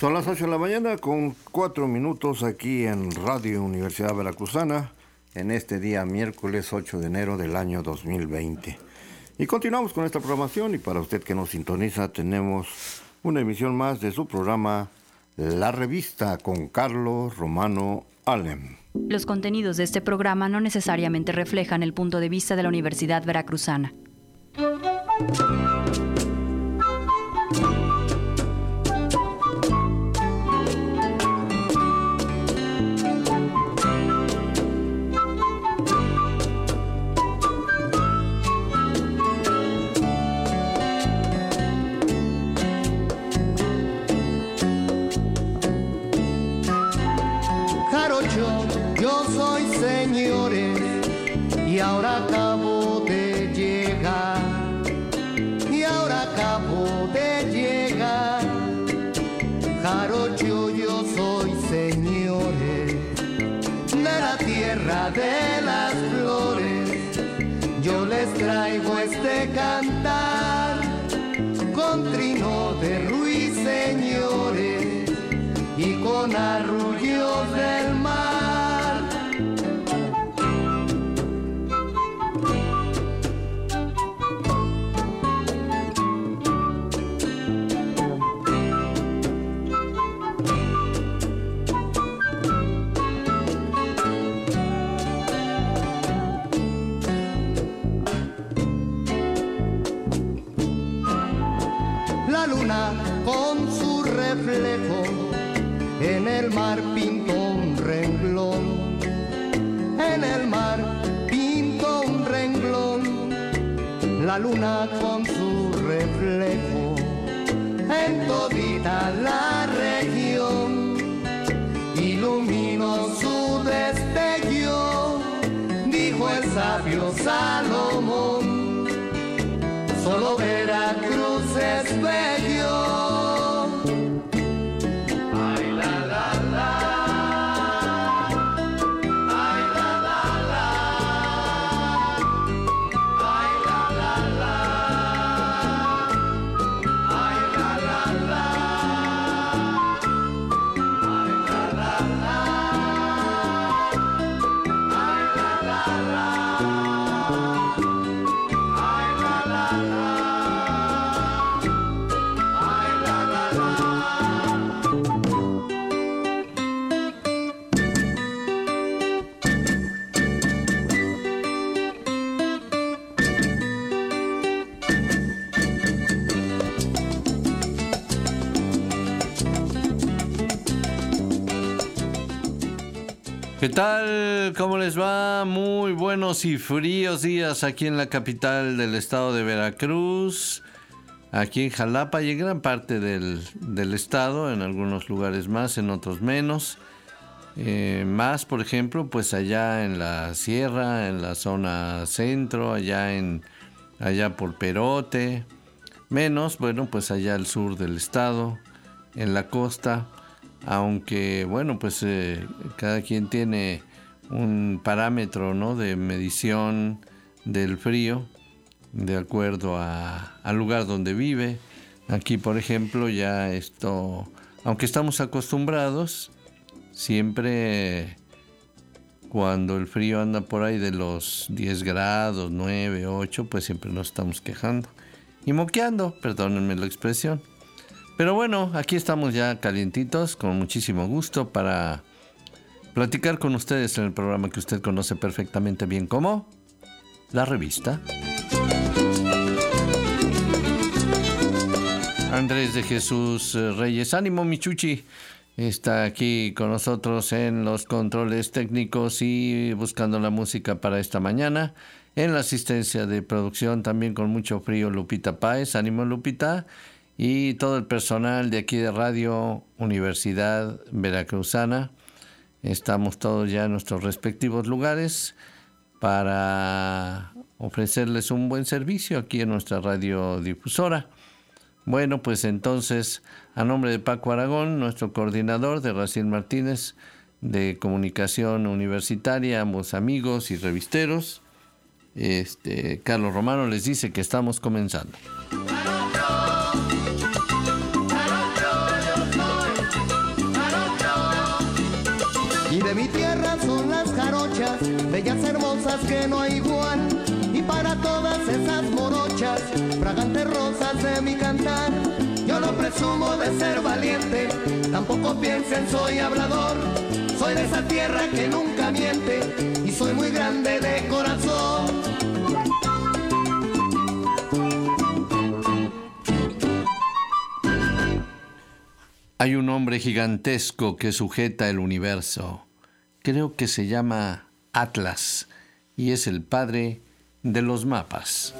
Son las 8 de la mañana con 4 minutos aquí en Radio Universidad Veracruzana, en este día miércoles 8 de enero del año 2020. Y continuamos con esta programación, y para usted que nos sintoniza tenemos una emisión más de su programa La Revista con Carlos Romano Alem. Los contenidos de este programa no necesariamente reflejan el punto de vista de la Universidad Veracruzana. Yo soy señores y ahora acabo de llegar, Jarocho, yo soy señores de la tierra de las flores. Yo les traigo este cantar con trino de ruiseñores y con arrullos del mar. La luna con su reflejo en el mar pintó un renglón, en el mar pintó un renglón. La luna con su reflejo en todita la región iluminó su destello, dijo el sabio Salomón, solo Veracruz es bello. ¿Qué tal? ¿Cómo les va? Muy buenos y fríos días aquí en la capital del estado de Veracruz, aquí en Jalapa y en gran parte del estado, en algunos lugares más, en otros menos. Más, por ejemplo, pues allá en la sierra, en la zona centro, allá por Perote. Menos, bueno, pues allá al sur del estado, en la costa. Aunque, bueno, pues cada quien tiene un parámetro, ¿no?, de medición del frío de acuerdo al lugar donde vive. Aquí, por ejemplo, ya esto, aunque estamos acostumbrados, siempre cuando el frío anda por ahí de los 10 grados, 9, 8, pues siempre nos estamos quejando y moqueando, perdónenme la expresión. Pero bueno, aquí estamos ya calientitos, con muchísimo gusto para platicar con ustedes en el programa que usted conoce perfectamente bien como La Revista. Andrés de Jesús Reyes, ánimo Michuchi, está aquí con nosotros en los controles técnicos y buscando la música para esta mañana. En la asistencia de producción también con mucho frío Lupita Páez, ánimo Lupita. Y todo el personal de aquí de Radio Universidad Veracruzana. Estamos todos ya en nuestros respectivos lugares para ofrecerles un buen servicio aquí en nuestra radiodifusora. Bueno, pues entonces, a nombre de Paco Aragón, nuestro coordinador, de Raciel Martínez, de Comunicación Universitaria, ambos amigos y revisteros, Carlos Romano les dice que estamos comenzando. bellas hermosas que no hay igual. Y para todas esas morochas, fragantes rosas de mi cantar, yo no presumo de ser valiente, tampoco piensen soy hablador. Soy de esa tierra que nunca miente y soy muy grande de corazón. Hay un hombre gigantesco que sujeta el universo. Creo que se llama Atlas y es el padre de los mapas.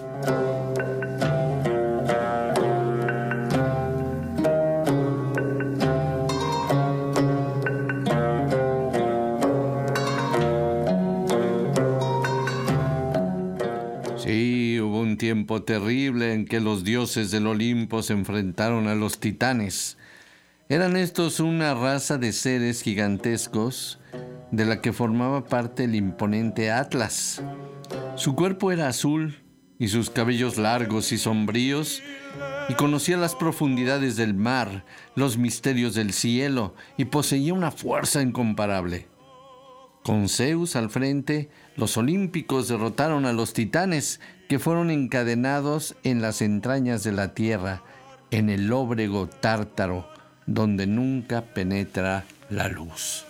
Sí, hubo un tiempo terrible en que los dioses del Olimpo se enfrentaron a los titanes. Eran estos una raza de seres gigantescos de la que formaba parte el imponente Atlas. Su cuerpo era azul y sus cabellos largos y sombríos, y conocía las profundidades del mar, los misterios del cielo, y poseía una fuerza incomparable. Con Zeus al frente, los olímpicos derrotaron a los titanes, que fueron encadenados en las entrañas de la tierra, en el lóbrego Tártaro, donde nunca penetra la luz.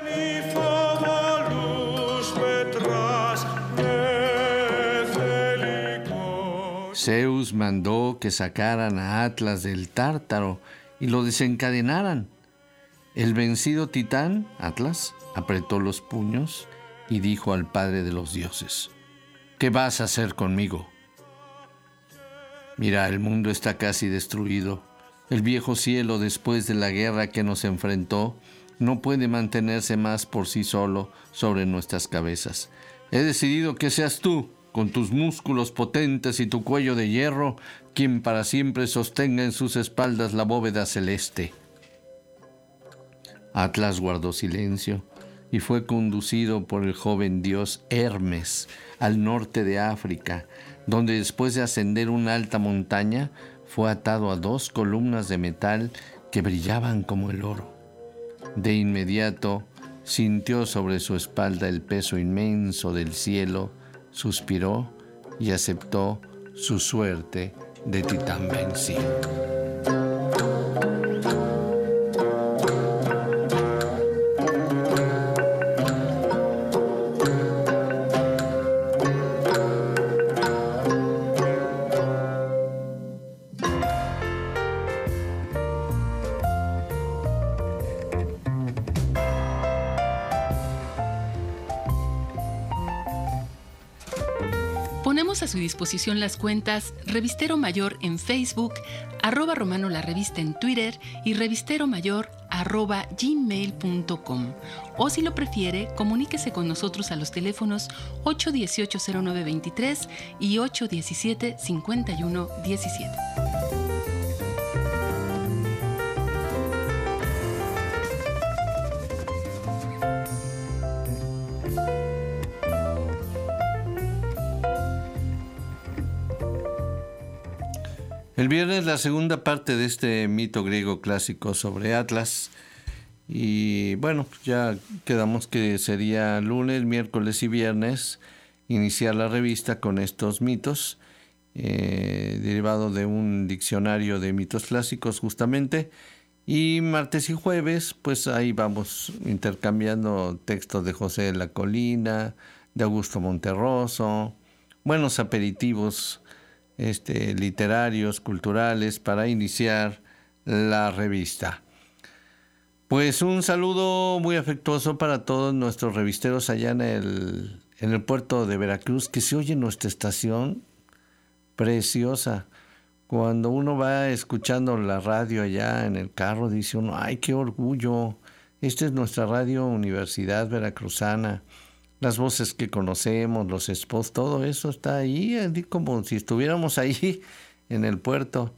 Zeus mandó que sacaran a Atlas del Tártaro y lo desencadenaran. El vencido titán, Atlas, apretó los puños y dijo al padre de los dioses: ¿qué vas a hacer conmigo? Mira, el mundo está casi destruido. El viejo cielo, después de la guerra que nos enfrentó, no puede mantenerse más por sí solo sobre nuestras cabezas. He decidido que seas tú, con tus músculos potentes y tu cuello de hierro, quien para siempre sostenga en sus espaldas la bóveda celeste. Atlas guardó silencio y fue conducido por el joven dios Hermes al norte de África, donde después de ascender una alta montaña, fue atado a 2 columnas de metal que brillaban como el oro. De inmediato sintió sobre su espalda el peso inmenso del cielo, suspiró y aceptó su suerte de titán vencido. Ponemos a su disposición las cuentas Revistero Mayor en Facebook, @Romano la Revista en Twitter y revisteromayor@gmail.com. O si lo prefiere, comuníquese con nosotros a los teléfonos 818-0923 y 817-5117. El viernes la segunda parte de este mito griego clásico sobre Atlas. Y bueno, ya quedamos que sería lunes, miércoles y viernes iniciar la revista con estos mitos, derivado de un diccionario de mitos clásicos justamente. Y martes y jueves, pues ahí vamos intercambiando textos de José de la Colina, de Augusto Monterroso, buenos aperitivos literarios, culturales, para iniciar la revista. Pues un saludo muy afectuoso para todos nuestros revisteros allá en el puerto de Veracruz, que se oye nuestra estación preciosa. Cuando uno va escuchando la radio allá en el carro, dice uno: ¡ay, qué orgullo! Esta es nuestra radio Universidad Veracruzana. Las voces que conocemos, los spots, todo eso está ahí, como si estuviéramos ahí en el puerto.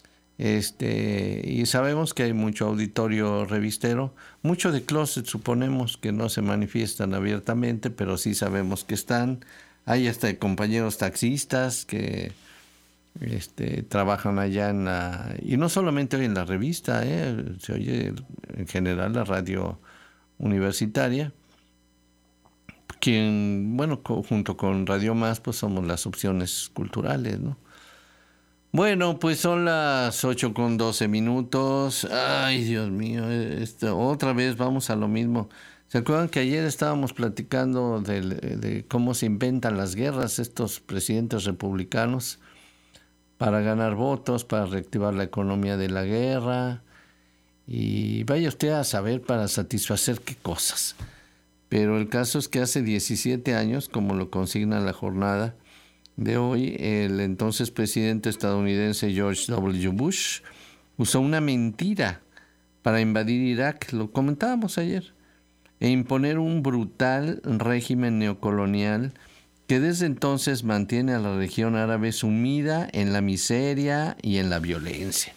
Y sabemos que hay mucho auditorio revistero, mucho de closet, suponemos que no se manifiestan abiertamente, pero sí sabemos que están. Hay hasta compañeros taxistas que trabajan allá y no solamente hoy en la revista, se oye en general la radio universitaria, quien, bueno, junto con Radio Más, pues somos las opciones culturales, ¿no? Bueno, pues son las 8:12. Ay, Dios mío, otra vez vamos a lo mismo. ¿Se acuerdan que ayer estábamos platicando de cómo se inventan las guerras estos presidentes republicanos para ganar votos, para reactivar la economía de la guerra? Y vaya usted a saber para satisfacer qué cosas. Pero el caso es que hace 17 años, como lo consigna la jornada de hoy, el entonces presidente estadounidense George W. Bush usó una mentira para invadir Irak, lo comentábamos ayer, e imponer un brutal régimen neocolonial que desde entonces mantiene a la región árabe sumida en la miseria y en la violencia.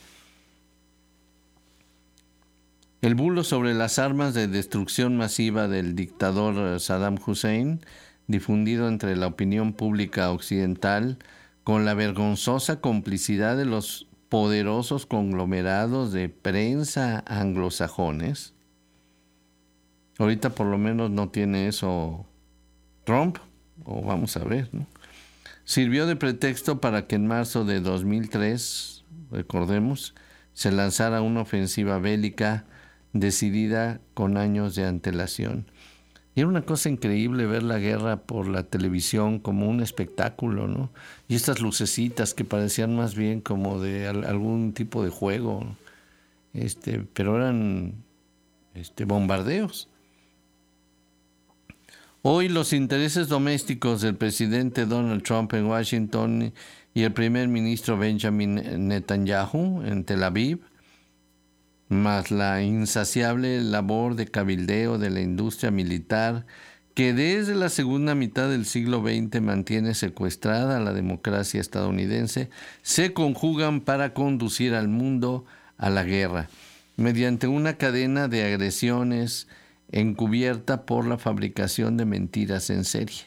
El bulo sobre las armas de destrucción masiva del dictador Saddam Hussein, difundido entre la opinión pública occidental, con la vergonzosa complicidad de los poderosos conglomerados de prensa anglosajones. Ahorita por lo menos no tiene eso Trump, o vamos a ver, ¿no? Sirvió de pretexto para que en marzo de 2003, recordemos, se lanzara una ofensiva bélica decidida con años de antelación. Y era una cosa increíble ver la guerra por la televisión como un espectáculo, ¿no? Y estas lucecitas que parecían más bien como de algún tipo de juego, pero eran bombardeos. Hoy los intereses domésticos del presidente Donald Trump en Washington y el primer ministro Benjamin Netanyahu en Tel Aviv, más la insaciable labor de cabildeo de la industria militar que desde la segunda mitad del siglo XX mantiene secuestrada a la democracia estadounidense, se conjugan para conducir al mundo a la guerra, mediante una cadena de agresiones encubierta por la fabricación de mentiras en serie.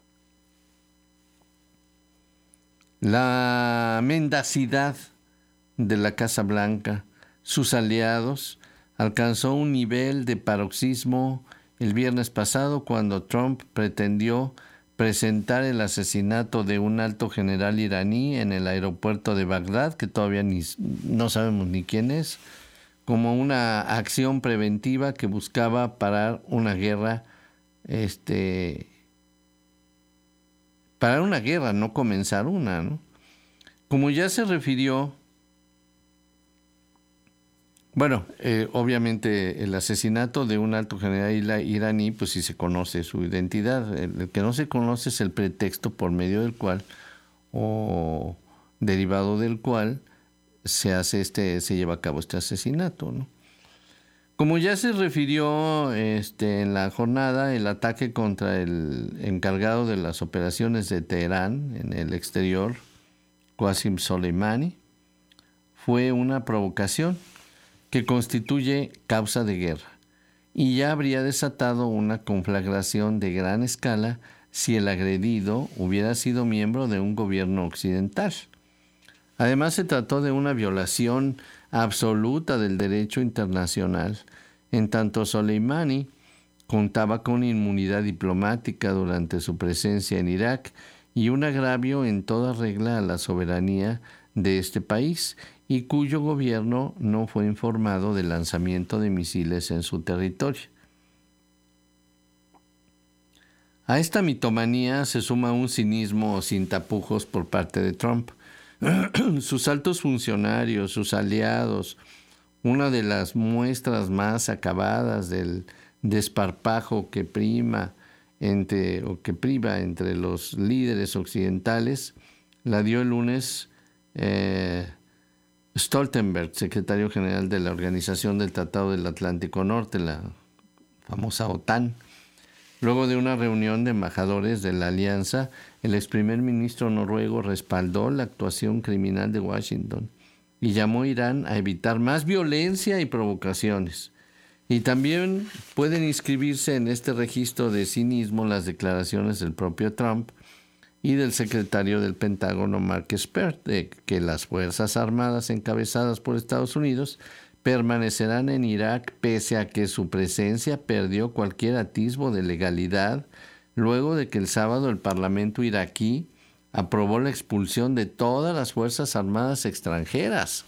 La mendacidad de la Casa Blanca, sus aliados, alcanzó un nivel de paroxismo el viernes pasado cuando Trump pretendió presentar el asesinato de un alto general iraní en el aeropuerto de Bagdad, que todavía no sabemos ni quién es, como una acción preventiva que buscaba parar una guerra, parar una guerra, no comenzar una, ¿no? Como ya se refirió, bueno, obviamente el asesinato de un alto general iraní, pues sí se conoce su identidad. El que no se conoce es el pretexto por medio del cual, o derivado del cual, se lleva a cabo este asesinato, ¿no? Como ya se refirió en la jornada, el ataque contra el encargado de las operaciones de Teherán en el exterior, Qasem Soleimani, fue una provocación que constituye causa de guerra y ya habría desatado una conflagración de gran escala si el agredido hubiera sido miembro de un gobierno occidental. Además, se trató de una violación absoluta del derecho internacional, en tanto Soleimani contaba con inmunidad diplomática durante su presencia en Irak y un agravio en toda regla a la soberanía de este país, y cuyo gobierno no fue informado del lanzamiento de misiles en su territorio. A esta mitomanía se suma un cinismo sin tapujos por parte de Trump. Sus altos funcionarios, sus aliados, una de las muestras más acabadas del desparpajo que priva entre los líderes occidentales, la dio el lunes Stoltenberg, secretario general de la Organización del Tratado del Atlántico Norte, la famosa OTAN. Luego de una reunión de embajadores de la alianza, el ex primer ministro noruego respaldó la actuación criminal de Washington y llamó a Irán a evitar más violencia y provocaciones. Y también pueden inscribirse en este registro de cinismo las declaraciones del propio Trump y del secretario del Pentágono, Mark Esper, de que las Fuerzas Armadas encabezadas por Estados Unidos permanecerán en Irak pese a que su presencia perdió cualquier atisbo de legalidad luego de que el sábado el Parlamento iraquí aprobó la expulsión de todas las Fuerzas Armadas extranjeras.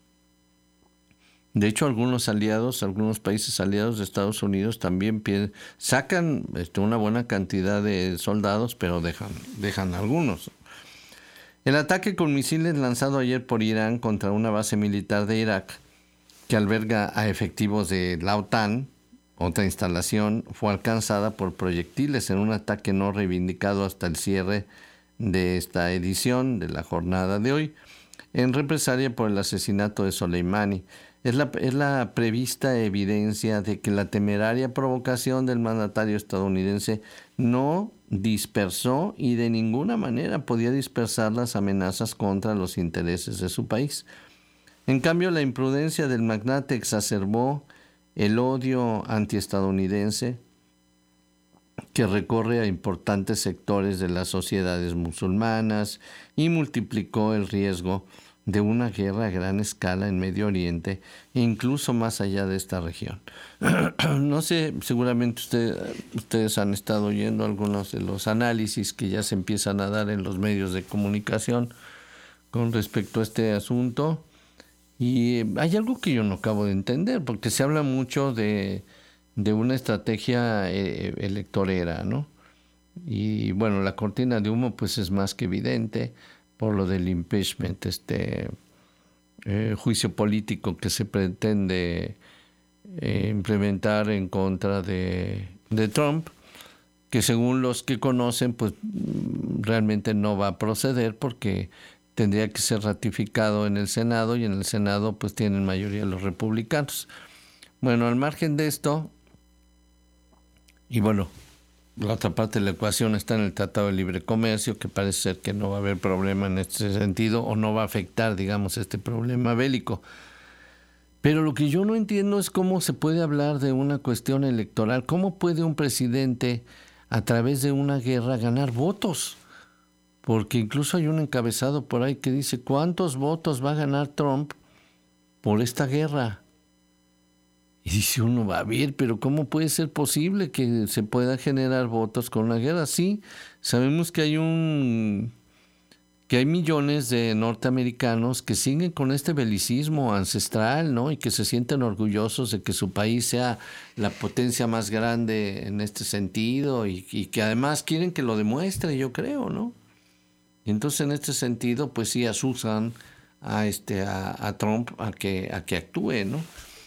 De hecho, algunos países aliados de Estados Unidos también sacan una buena cantidad de soldados, pero dejan algunos. El ataque con misiles lanzado ayer por Irán contra una base militar de Irak, que alberga a efectivos de la OTAN, otra instalación, fue alcanzada por proyectiles en un ataque no reivindicado hasta el cierre de esta edición de la jornada de hoy, en represalia por el asesinato de Soleimani. Es la prevista evidencia de que la temeraria provocación del mandatario estadounidense no dispersó y de ninguna manera podía dispersar las amenazas contra los intereses de su país. En cambio, la imprudencia del magnate exacerbó el odio antiestadounidense que recorre a importantes sectores de las sociedades musulmanas y multiplicó el riesgo de una guerra a gran escala en Medio Oriente e incluso más allá de esta región. No sé, seguramente ustedes han estado oyendo algunos de los análisis que ya se empiezan a dar en los medios de comunicación con respecto a este asunto. Y hay algo que yo no acabo de entender, porque se habla mucho de una estrategia electorera, ¿no? Y bueno, la cortina de humo pues es más que evidente por lo del impeachment, juicio político que se pretende implementar en contra de Trump, que según los que conocen pues realmente no va a proceder porque tendría que ser ratificado en el Senado y en el Senado pues tienen mayoría los republicanos. Bueno, al margen de esto, y bueno, la otra parte de la ecuación está en el Tratado de Libre Comercio, que parece ser que no va a haber problema en este sentido o no va a afectar, digamos, este problema bélico. Pero lo que yo no entiendo es cómo se puede hablar de una cuestión electoral. ¿Cómo puede un presidente a través de una guerra ganar votos? Porque incluso hay un encabezado por ahí que dice ¿cuántos votos va a ganar Trump por esta guerra? Y dice uno, va a ver, pero ¿cómo puede ser posible que se pueda generar votos con una guerra? Sí, sabemos que hay millones de norteamericanos que siguen con este belicismo ancestral, ¿no? Y que se sienten orgullosos de que su país sea la potencia más grande en este sentido y que además quieren que lo demuestre, yo creo, ¿no? Y entonces en este sentido, pues sí asusan a Trump a que actúe, ¿no?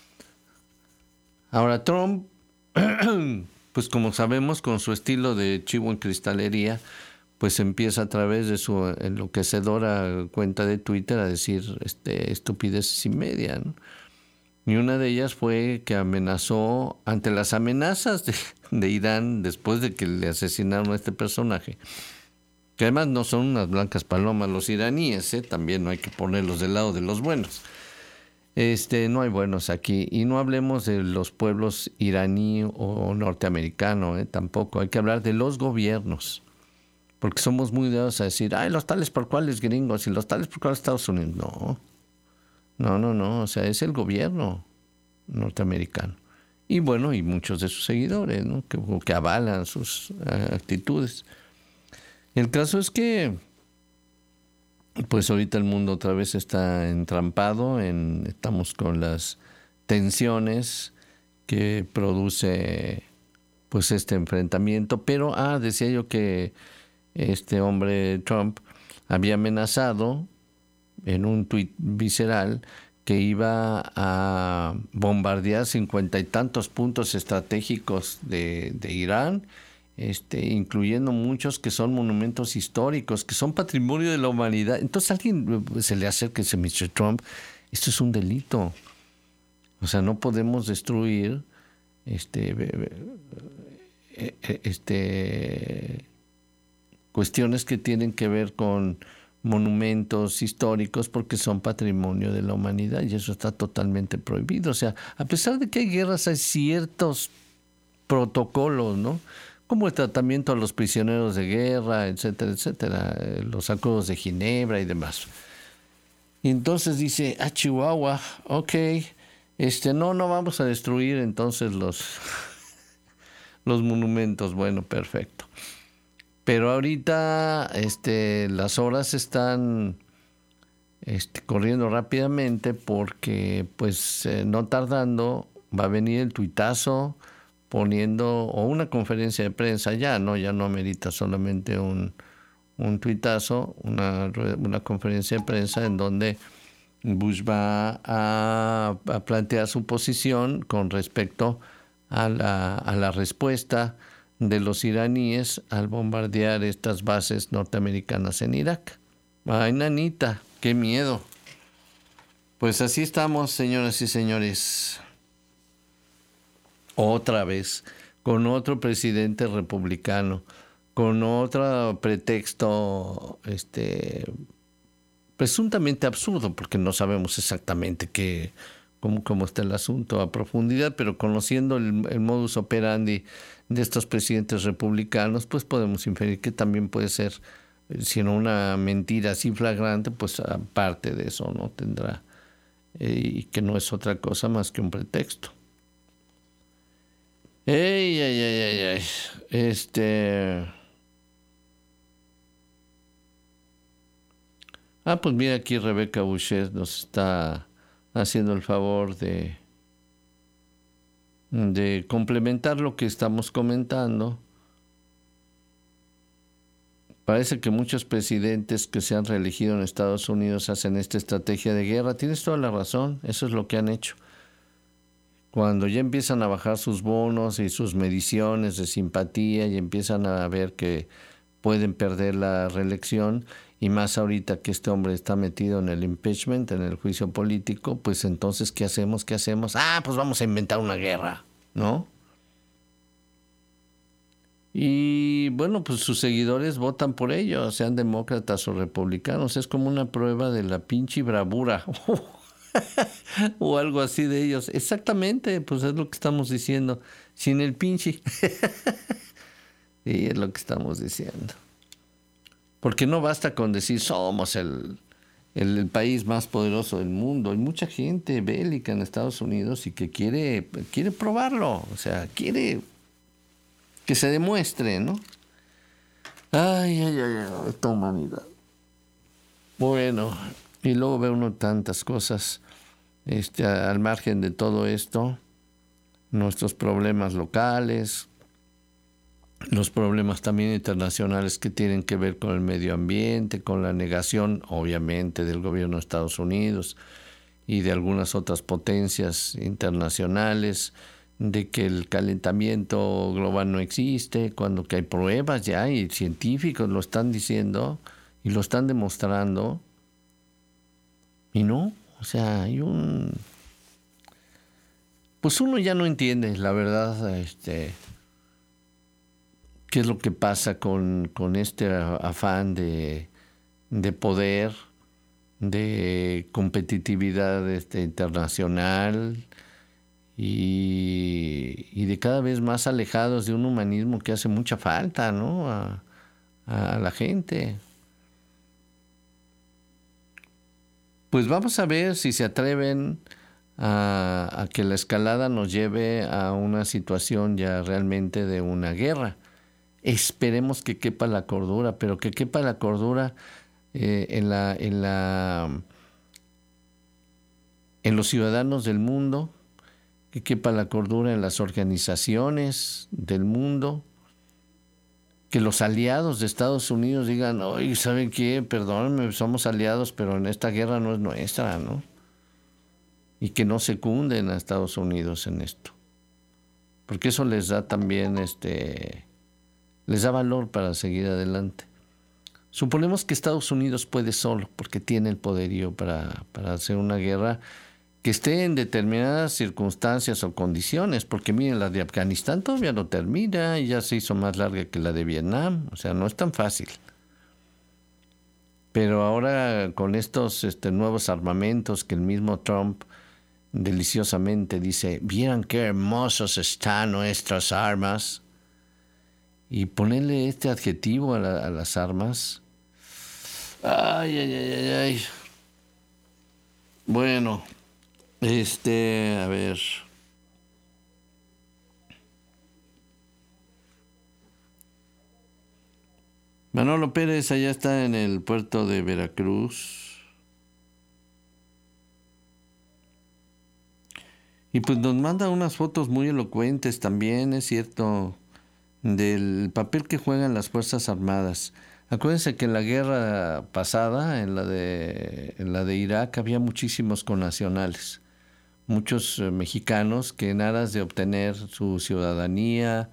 Ahora Trump, pues como sabemos, con su estilo de chivo en cristalería, pues empieza a través de su enloquecedora cuenta de Twitter a decir estupideces y media, ¿no? Y una de ellas fue que amenazó, ante las amenazas de Irán, después de que le asesinaron a este personaje, que además no son unas blancas palomas los iraníes, también no hay que ponerlos del lado de los buenos. No hay buenos aquí, y no hablemos de los pueblos iraní o norteamericano, tampoco. Hay que hablar de los gobiernos, porque somos muy dados a decir, los tales por cuales gringos y los tales por cuales Estados Unidos. No, o sea, es el gobierno norteamericano. Y bueno, y muchos de sus seguidores, ¿no? que avalan sus actitudes. El caso es que pues ahorita el mundo otra vez está entrampado, estamos con las tensiones que produce pues este enfrentamiento, pero decía yo que este hombre Trump había amenazado en un tuit visceral que iba a bombardear 50 y tantos puntos estratégicos de Irán, incluyendo muchos que son monumentos históricos, que son patrimonio de la humanidad. Entonces a alguien se le acerca y dice, Mr. Trump, esto es un delito. O sea, no podemos destruir cuestiones que tienen que ver con monumentos históricos porque son patrimonio de la humanidad y eso está totalmente prohibido. O sea, a pesar de que hay guerras, hay ciertos protocolos, ¿no? Como el tratamiento a los prisioneros de guerra, etcétera, etcétera, los acuerdos de Ginebra y demás. Y entonces dice, Chihuahua, ok, no vamos a destruir entonces los monumentos. Bueno, perfecto. Pero ahorita las horas están corriendo rápidamente porque pues no tardando va a venir el tuitazo poniendo, o una conferencia de prensa, ya no amerita solamente un tuitazo, una conferencia de prensa en donde Bush va a plantear su posición con respecto a la respuesta de los iraníes al bombardear estas bases norteamericanas en Irak. Ay, nanita, qué miedo. Pues así estamos, señoras y señores. Otra vez, con otro presidente republicano, con otro pretexto presuntamente absurdo, porque no sabemos exactamente cómo está el asunto a profundidad, pero conociendo el modus operandi de estos presidentes republicanos, pues podemos inferir que también puede ser, si no una mentira así flagrante, pues aparte de eso no tendrá, y que no es otra cosa más que un pretexto. Pues mira, aquí Rebeca Boucher nos está haciendo el favor de complementar lo que estamos comentando. Parece que muchos presidentes que se han reelegido en Estados Unidos hacen esta estrategia de guerra. Tienes toda la razón, eso es lo que han hecho. Cuando ya empiezan a bajar sus bonos y sus mediciones de simpatía y empiezan a ver que pueden perder la reelección, y más ahorita que este hombre está metido en el impeachment, en el juicio político, pues entonces, ¿qué hacemos? Pues vamos a inventar una guerra, ¿no? Y bueno, pues sus seguidores votan por ello, sean demócratas o republicanos. Es como una prueba de la pinche bravura o algo así de ellos. Exactamente, pues es lo que estamos diciendo. Sin el pinche. Sí, es lo que estamos diciendo. Porque no basta con decir somos el país más poderoso del mundo. Hay mucha gente bélica en Estados Unidos y que quiere probarlo. O sea, quiere que se demuestre, ¿no? Ay, esta humanidad. Bueno, y luego ve uno tantas cosas al margen de todo esto, nuestros problemas locales, los problemas también internacionales que tienen que ver con el medio ambiente, con la negación, obviamente, del gobierno de Estados Unidos y de algunas otras potencias internacionales, de que el calentamiento global no existe, cuando que hay pruebas ya y científicos lo están diciendo y lo están demostrando. Y no, o sea, hay pues uno ya no entiende, la verdad, qué es lo que pasa con este afán de poder, de competitividad internacional y de cada vez más alejados de un humanismo que hace mucha falta, ¿no? a la gente. Pues vamos a ver si se atreven a que la escalada nos lleve a una situación ya realmente de una guerra. Esperemos que quepa la cordura, pero que quepa la cordura en los ciudadanos del mundo, que quepa la cordura en las organizaciones del mundo, que los aliados de Estados Unidos digan, oye, ¿saben qué? Perdónenme, somos aliados, pero en esta guerra no es nuestra, ¿no? Y que no secunden a Estados Unidos en esto. Porque eso les da también, les da valor para seguir adelante. Suponemos que Estados Unidos puede solo, porque tiene el poderío para hacer una guerra que esté en determinadas circunstancias o condiciones, porque miren, la de Afganistán todavía no termina y ya se hizo más larga que la de Vietnam, o sea, no es tan fácil. Pero ahora con estos nuevos armamentos que el mismo Trump deliciosamente dice, vieran qué hermosos están nuestras armas, y ponerle este adjetivo a las armas, ay. Bueno, a ver. Manolo Pérez allá está en el puerto de Veracruz. Y pues nos manda unas fotos muy elocuentes también, es cierto, del papel que juegan las Fuerzas Armadas. Acuérdense que en la guerra pasada, en la de Irak, había muchísimos connacionales, muchos mexicanos que en aras de obtener su ciudadanía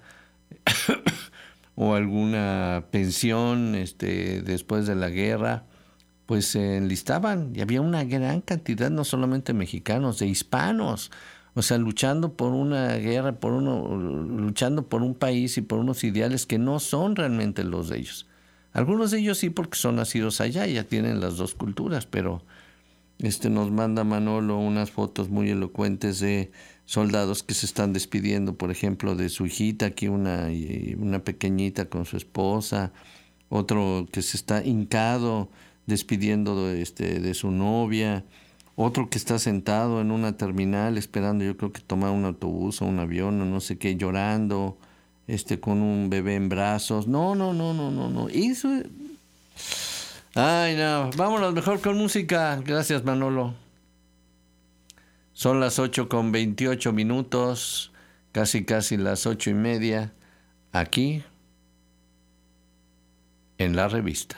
o alguna pensión después de la guerra, pues se enlistaban, y había una gran cantidad, no solamente mexicanos, de hispanos, o sea, luchando por una guerra, luchando por un país y por unos ideales que no son realmente los de ellos. Algunos de ellos sí, porque son nacidos allá, ya tienen las dos culturas, pero nos manda Manolo unas fotos muy elocuentes de soldados que se están despidiendo, por ejemplo, de su hijita, aquí una pequeñita con su esposa, otro que se está hincado despidiendo de su novia, otro que está sentado en una terminal esperando, yo creo que tomar un autobús o un avión o no sé qué, llorando, con un bebé en brazos. No. Eso... Ay, no. Vámonos mejor con música. Gracias, Manolo. Son las 8:28, casi las 8:30, aquí en la revista.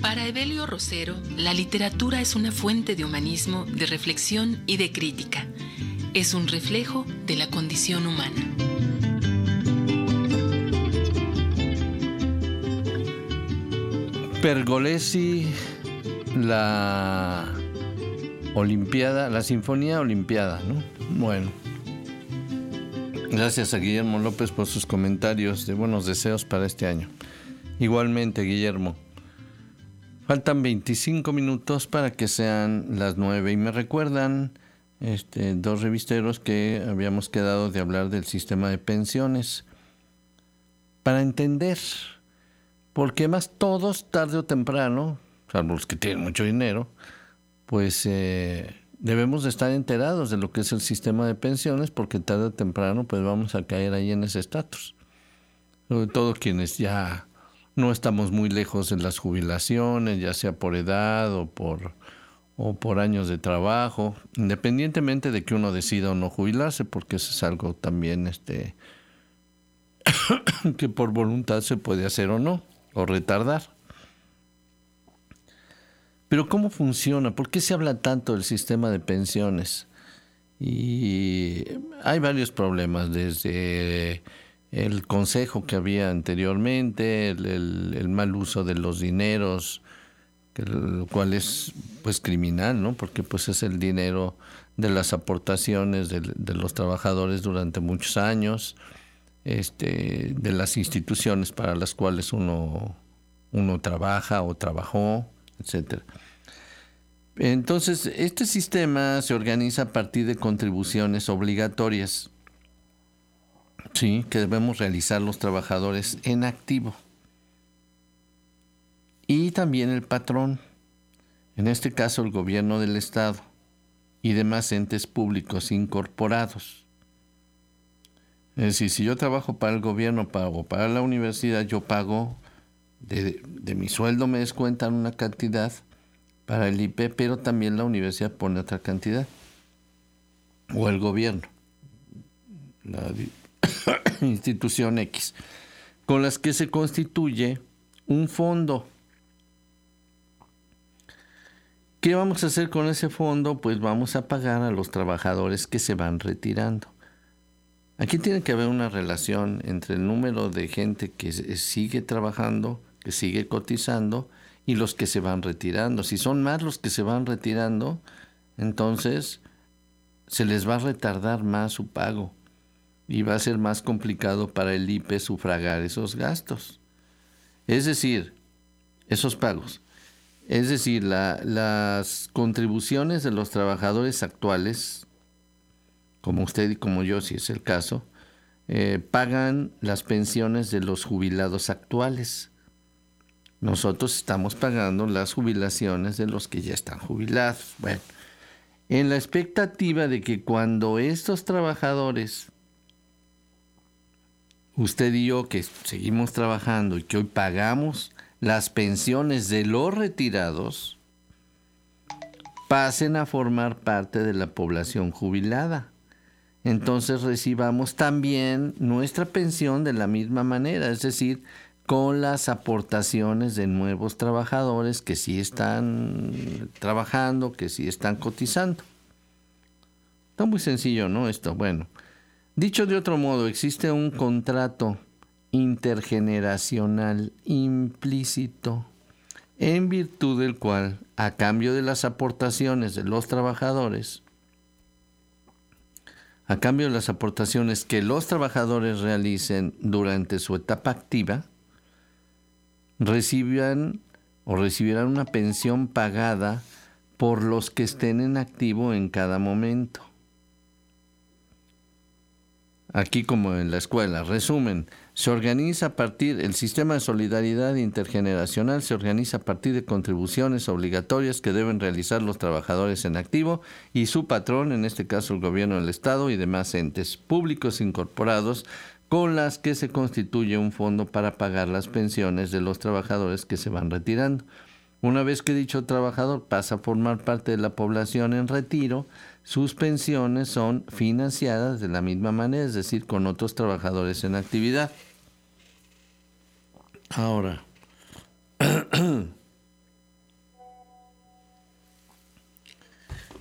Para Evelio Rosero, la literatura es una fuente de humanismo, de reflexión y de crítica. Es un reflejo de la condición humana. Pergolesi, la Olimpiada, la Sinfonía Olimpiada, ¿no? Bueno. Gracias a Guillermo López por sus comentarios de buenos deseos para este año. Igualmente, Guillermo. Faltan 25 minutos para que sean las 9 y me recuerdan dos revisteros que habíamos quedado de hablar del sistema de pensiones para entender, porque más todos tarde o temprano, salvo los que tienen mucho dinero, pues debemos de estar enterados de lo que es el sistema de pensiones, porque tarde o temprano pues vamos a caer ahí en ese estatus, sobre todo quienes ya no estamos muy lejos de las jubilaciones, ya sea por edad o por años de trabajo, independientemente de que uno decida o no jubilarse, porque eso es algo también que por voluntad se puede hacer o no, o retardar. Pero ¿cómo funciona? ¿Por qué se habla tanto del sistema de pensiones? Y hay varios problemas, desde el consejo que había anteriormente, el mal uso de los dineros, lo cual es pues criminal, ¿no? Porque pues es el dinero de las aportaciones de los trabajadores durante muchos años, de las instituciones para las cuales uno trabaja o trabajó, etcétera. Entonces, este sistema se organiza a partir de contribuciones obligatorias, sí, que debemos realizar los trabajadores en activo. Y también el patrón, en este caso el gobierno del Estado y demás entes públicos incorporados. Es decir, si yo trabajo para el gobierno o para la universidad, yo pago, de mi sueldo me descuentan una cantidad para el IP, pero también la universidad pone otra cantidad. O el gobierno, la institución X, con las que se constituye un fondo. ¿Qué vamos a hacer con ese fondo? Pues vamos a pagar a los trabajadores que se van retirando. Aquí tiene que haber una relación entre el número de gente que sigue trabajando, que sigue cotizando, y los que se van retirando. Si son más los que se van retirando, entonces se les va a retardar más su pago y va a ser más complicado para el IPE sufragar esos gastos. Es decir, esos pagos. Es decir, las contribuciones de los trabajadores actuales, como usted y como yo, si es el caso, pagan las pensiones de los jubilados actuales. Nosotros estamos pagando las jubilaciones de los que ya están jubilados. Bueno, en la expectativa de que cuando estos trabajadores, usted y yo que seguimos trabajando y que hoy pagamos las pensiones de los retirados, pasen a formar parte de la población jubilada. Entonces recibamos también nuestra pensión de la misma manera, es decir, con las aportaciones de nuevos trabajadores que sí están trabajando, que sí están cotizando. Está muy sencillo, ¿no? Esto, bueno. Dicho de otro modo, existe un contrato intergeneracional implícito, en virtud del cual, a cambio de las aportaciones de los trabajadores, a cambio de las aportaciones que los trabajadores realicen durante su etapa activa, recibirán una pensión pagada por los que estén en activo en cada momento. Aquí como en la escuela, resumen, se organiza a partir, el sistema de solidaridad intergeneracional se organiza a partir de contribuciones obligatorias que deben realizar los trabajadores en activo y su patrón, en este caso el gobierno del Estado y demás entes públicos incorporados, con las que se constituye un fondo para pagar las pensiones de los trabajadores que se van retirando. Una vez que dicho trabajador pasa a formar parte de la población en retiro, sus pensiones son financiadas de la misma manera, es decir, con otros trabajadores en actividad. Ahora,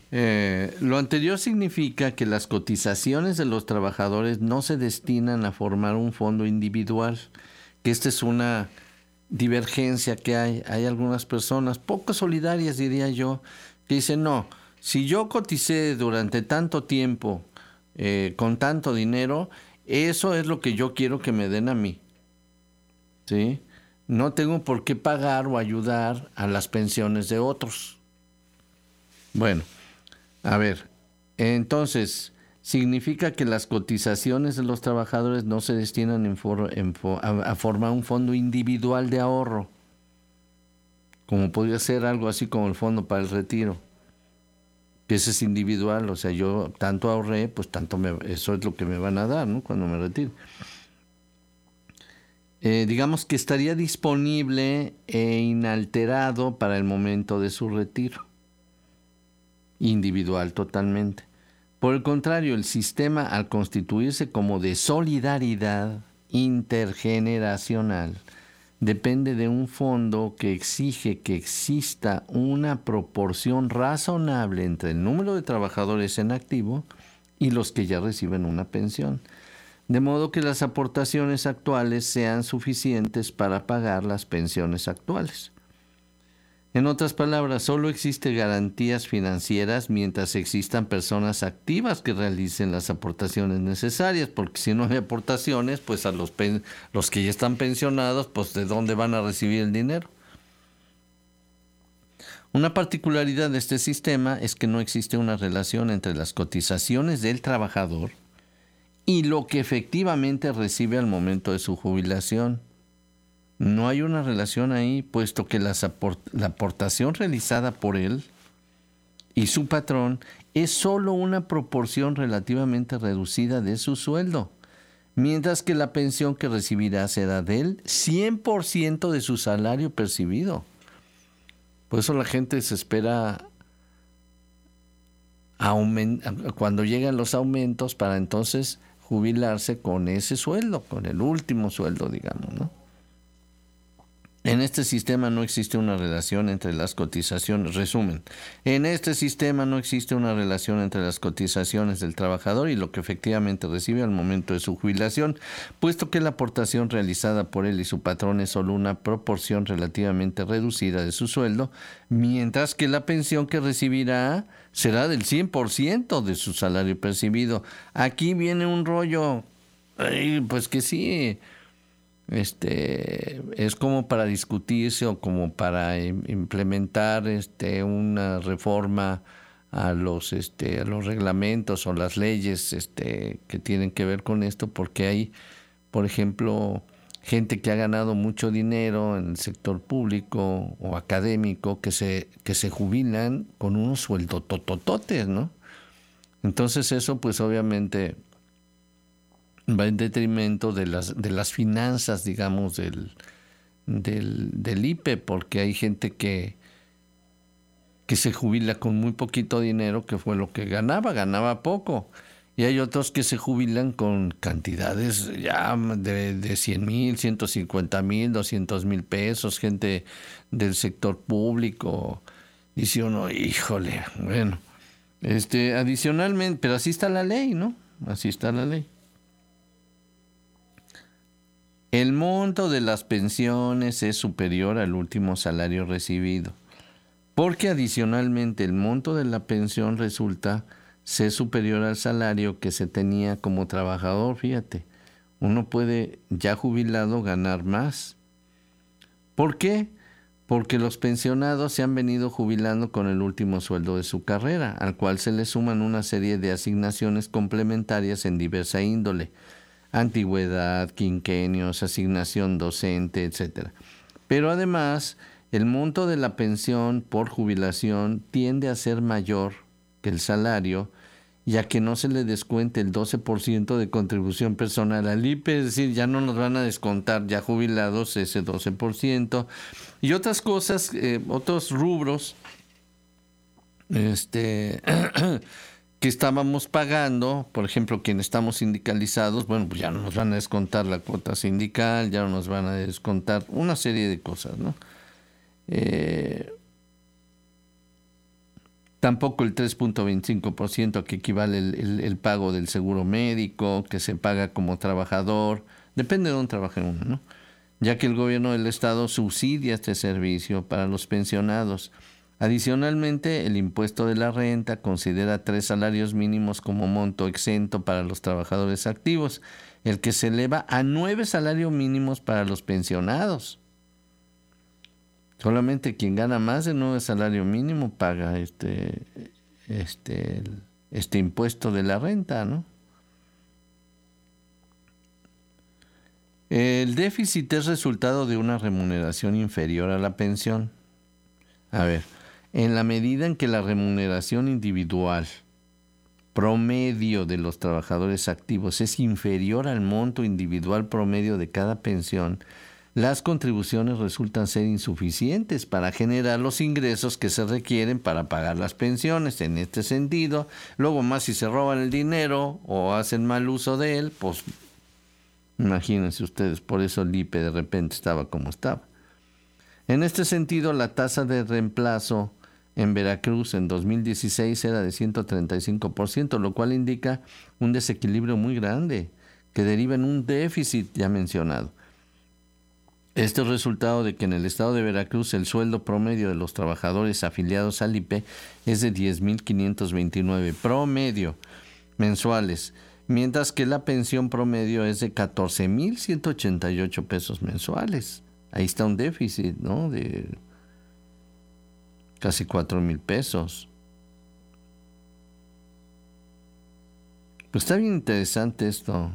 Lo anterior significa que las cotizaciones de los trabajadores no se destinan a formar un fondo individual, que esta es una divergencia que hay. Hay algunas personas poco solidarias, diría yo, que dicen, no, si yo coticé durante tanto tiempo con tanto dinero, eso es lo que yo quiero que me den a mí, ¿sí? No tengo por qué pagar o ayudar a las pensiones de otros. Bueno, a ver, entonces, significa que las cotizaciones de los trabajadores no se destinan a formar un fondo individual de ahorro, como podría ser algo así como el fondo para el retiro, que ese es individual, o sea, yo tanto ahorré, pues eso es lo que me van a dar, ¿no?, cuando me retire. Digamos que estaría disponible e inalterado para el momento de su retiro. Individual totalmente. Por el contrario, el sistema, al constituirse como de solidaridad intergeneracional, depende de un fondo que exige que exista una proporción razonable entre el número de trabajadores en activo y los que ya reciben una pensión, de modo que las aportaciones actuales sean suficientes para pagar las pensiones actuales. En otras palabras, solo existen garantías financieras mientras existan personas activas que realicen las aportaciones necesarias, porque si no hay aportaciones, pues a los que ya están pensionados, pues ¿de dónde van a recibir el dinero? Una particularidad de este sistema es que no existe una relación entre las cotizaciones del trabajador y lo que efectivamente recibe al momento de su jubilación. No hay una relación ahí, puesto que la aportación realizada por él y su patrón es solo una proporción relativamente reducida de su sueldo, mientras que la pensión que recibirá será del 100% de su salario percibido. Por eso la gente se espera cuando llegan los aumentos para entonces jubilarse con ese sueldo, con el último sueldo, digamos, ¿no? En este sistema no existe una relación entre las cotizaciones. Resumen, en este sistema no existe una relación entre las cotizaciones del trabajador y lo que efectivamente recibe al momento de su jubilación, puesto que la aportación realizada por él y su patrón es solo una proporción relativamente reducida de su sueldo, mientras que la pensión que recibirá será del 100% de su salario percibido. Aquí viene un rollo, pues que sí. Es como para discutirse o como para implementar una reforma a los reglamentos o las leyes que tienen que ver con esto, porque hay, por ejemplo, gente que ha ganado mucho dinero en el sector público o académico que se jubilan con unos sueldos totototes, ¿no? Entonces eso pues obviamente va en detrimento de las finanzas, digamos, del IPE, porque hay gente que se jubila con muy poquito dinero, que fue lo que ganaba poco, y hay otros que se jubilan con cantidades ya de 100,000, 150,000, 200,000 pesos, gente del sector público. Dice uno, híjole, bueno, adicionalmente, pero así está la ley, ¿no? Así está la ley. El monto de las pensiones es superior al último salario recibido, porque adicionalmente el monto de la pensión resulta ser superior al salario que se tenía como trabajador. Fíjate, uno puede ya jubilado ganar más. ¿Por qué? Porque los pensionados se han venido jubilando con el último sueldo de su carrera, al cual se le suman una serie de asignaciones complementarias en diversa índole: antigüedad, quinquenios, asignación docente, etc. Pero además, el monto de la pensión por jubilación tiende a ser mayor que el salario, ya que no se le descuente el 12% de contribución personal al IPE, es decir, ya no nos van a descontar ya jubilados ese 12%, y otras cosas, otros rubros, que estábamos pagando, por ejemplo, quienes estamos sindicalizados, bueno, pues ya no nos van a descontar la cuota sindical, ya no nos van a descontar una serie de cosas, ¿no? Tampoco el 3.25% que equivale el pago del seguro médico, que se paga como trabajador. Depende de dónde trabaje uno, ¿no? Ya que el gobierno del estado subsidia este servicio para los pensionados. Adicionalmente, el impuesto de la renta considera 3 salarios mínimos como monto exento para los trabajadores activos, el que se eleva a 9 salarios mínimos para los pensionados. Solamente quien gana más de 9 salarios mínimos paga este impuesto de la renta, ¿no? El déficit es resultado de una remuneración inferior a la pensión. A ver, en la medida en que la remuneración individual promedio de los trabajadores activos es inferior al monto individual promedio de cada pensión, las contribuciones resultan ser insuficientes para generar los ingresos que se requieren para pagar las pensiones. En este sentido, luego más si se roban el dinero o hacen mal uso de él, pues imagínense ustedes, por eso el IPE de repente estaba como estaba. En este sentido, la tasa de reemplazo en Veracruz en 2016 era de 135%, lo cual indica un desequilibrio muy grande que deriva en un déficit ya mencionado. Este es resultado de que en el estado de Veracruz el sueldo promedio de los trabajadores afiliados al IPE es de 10,529 promedio mensuales, mientras que la pensión promedio es de 14,188 pesos mensuales. Ahí está un déficit, ¿no? De casi 4,000 pesos. Pues está bien interesante esto.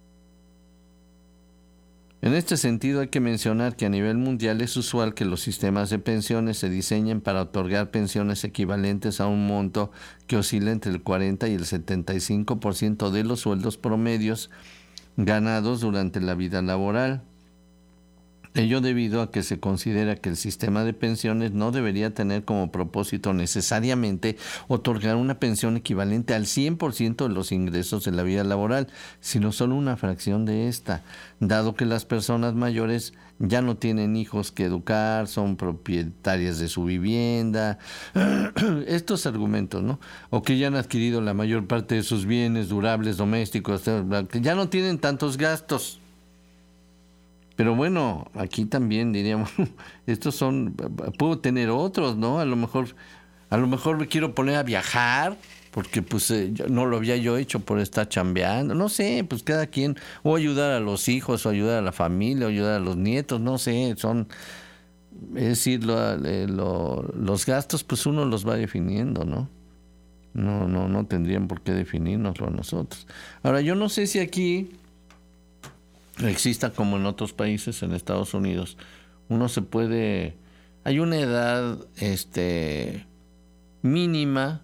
En este sentido hay que mencionar que a nivel mundial es usual que los sistemas de pensiones se diseñen para otorgar pensiones equivalentes a un monto que oscila entre el 40 y el 75% de los sueldos promedios ganados durante la vida laboral. Ello debido a que se considera que el sistema de pensiones no debería tener como propósito necesariamente otorgar una pensión equivalente al 100% de los ingresos de la vida laboral, sino solo una fracción de esta, dado que las personas mayores ya no tienen hijos que educar, son propietarias de su vivienda, estos argumentos, ¿no? O que ya han adquirido la mayor parte de sus bienes durables, domésticos, que ya no tienen tantos gastos. Pero bueno, aquí también diríamos, estos son, puedo tener otros, ¿no? A lo mejor me quiero poner a viajar, porque pues no lo había yo hecho por estar chambeando, no sé, pues cada quien, o ayudar a los hijos, o ayudar a la familia, o ayudar a los nietos, no sé, es decir, los gastos pues uno los va definiendo, ¿no? No tendrían por qué definírnoslo a nosotros. Ahora, yo no sé si aquí exista como en otros países, en Estados Unidos, hay una edad mínima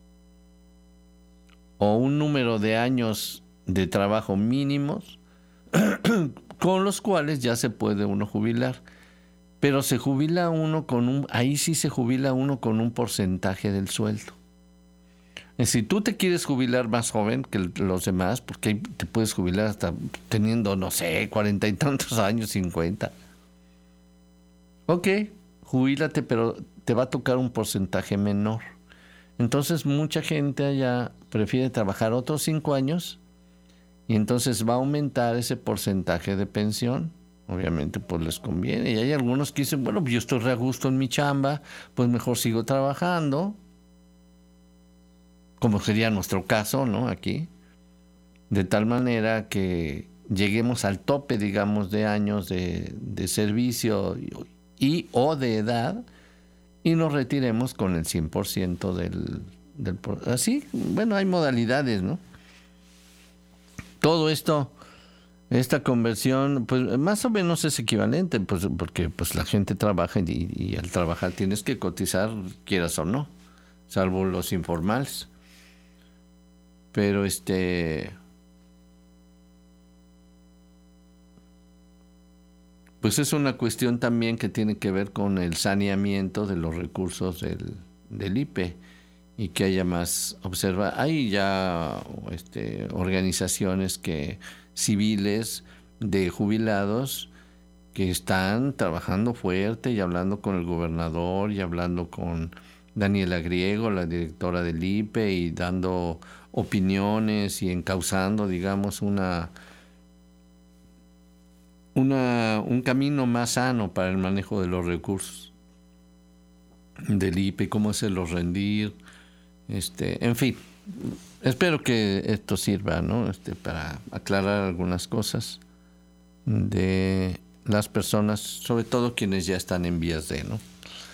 o un número de años de trabajo mínimos con los cuales ya se puede uno jubilar, pero se jubila uno ahí sí se jubila uno con un porcentaje del sueldo. Si tú te quieres jubilar más joven que los demás, porque te puedes jubilar hasta teniendo, no sé, 40 y tantos años, 50. Ok, jubílate, pero te va a tocar un porcentaje menor. Entonces mucha gente allá prefiere trabajar otros 5 años y entonces va a aumentar ese porcentaje de pensión. Obviamente pues les conviene. Y hay algunos que dicen, bueno, yo estoy re a gusto en mi chamba, pues mejor sigo trabajando. Como sería nuestro caso, ¿no? Aquí, de tal manera que lleguemos al tope, digamos, de años de servicio o de edad y nos retiremos con el 100% del así, bueno, hay modalidades, ¿no? Todo esto, esta conversión, pues más o menos es equivalente, pues porque pues la gente trabaja y al trabajar tienes que cotizar, quieras o no, salvo los informales. Pero pues es una cuestión también que tiene que ver con el saneamiento de los recursos del IPE y que haya más hay ya organizaciones civiles de jubilados que están trabajando fuerte y hablando con el gobernador y hablando con Daniela Griego, la directora del IPE, y dando opiniones y encauzando, digamos, un camino más sano para el manejo de los recursos del IPE, cómo hacerlos rendir, en fin. Espero que esto sirva, ¿no? Para aclarar algunas cosas de las personas, sobre todo quienes ya están en vías de, ¿no?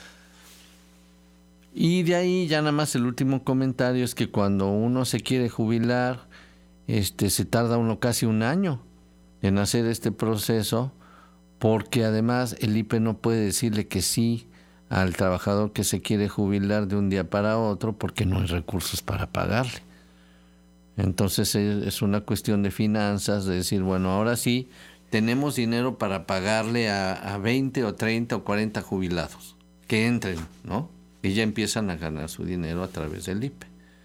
Y de ahí ya nada más el último comentario es que cuando uno se quiere jubilar, se tarda uno casi un año en hacer este proceso, porque además el IPE no puede decirle que sí al trabajador que se quiere jubilar de un día para otro, porque no hay recursos para pagarle. Entonces es una cuestión de finanzas, de decir, bueno, ahora sí tenemos dinero para pagarle a 20 o 30 o 40 jubilados que entren, ¿no? Y ya empiezan a ganar su dinero a través del IPE.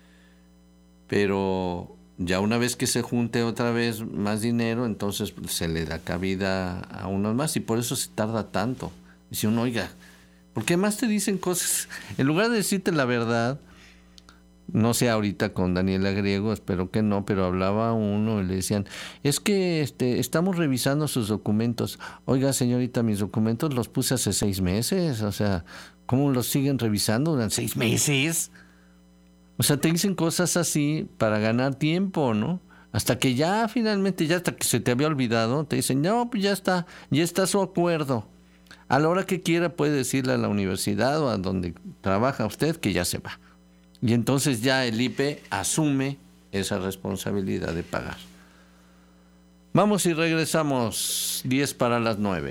Pero ya una vez que se junte otra vez más dinero, entonces se le da cabida a unos más, y por eso se tarda tanto. Dice uno, oiga, ¿por qué más te dicen cosas? En lugar de decirte la verdad, no sé ahorita con Daniela Griego, espero que no, pero hablaba uno y le decían, es que estamos revisando sus documentos. Oiga, señorita, mis documentos los puse hace 6 meses, o sea, ¿cómo los siguen revisando durante 6 meses? O sea, te dicen cosas así para ganar tiempo, ¿no? Hasta que ya finalmente, ya hasta que se te había olvidado, te dicen, no, pues ya está su acuerdo. A la hora que quiera puede decirle a la universidad o a donde trabaja usted que ya se va. Y entonces ya el IPE asume esa responsabilidad de pagar. Vamos y regresamos 10 para las 9.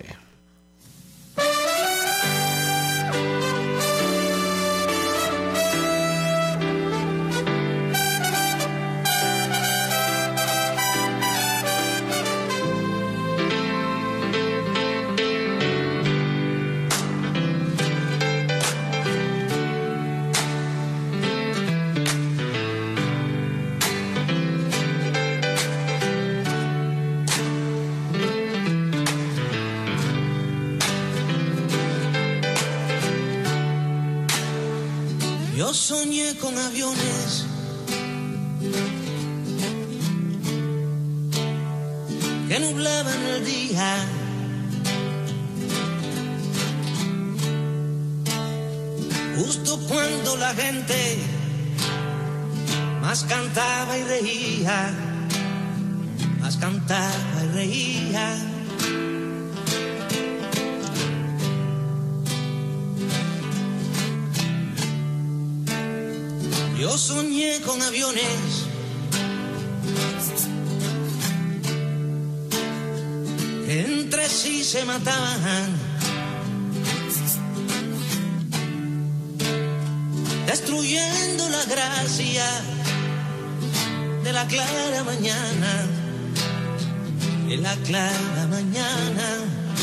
Yo soñé con aviones que nublaban el día, justo cuando la gente más cantaba y reía, más cantaba y reía. Yo soñé con aviones que entre sí se mataban, destruyendo la gracia de la clara mañana, de la clara mañana.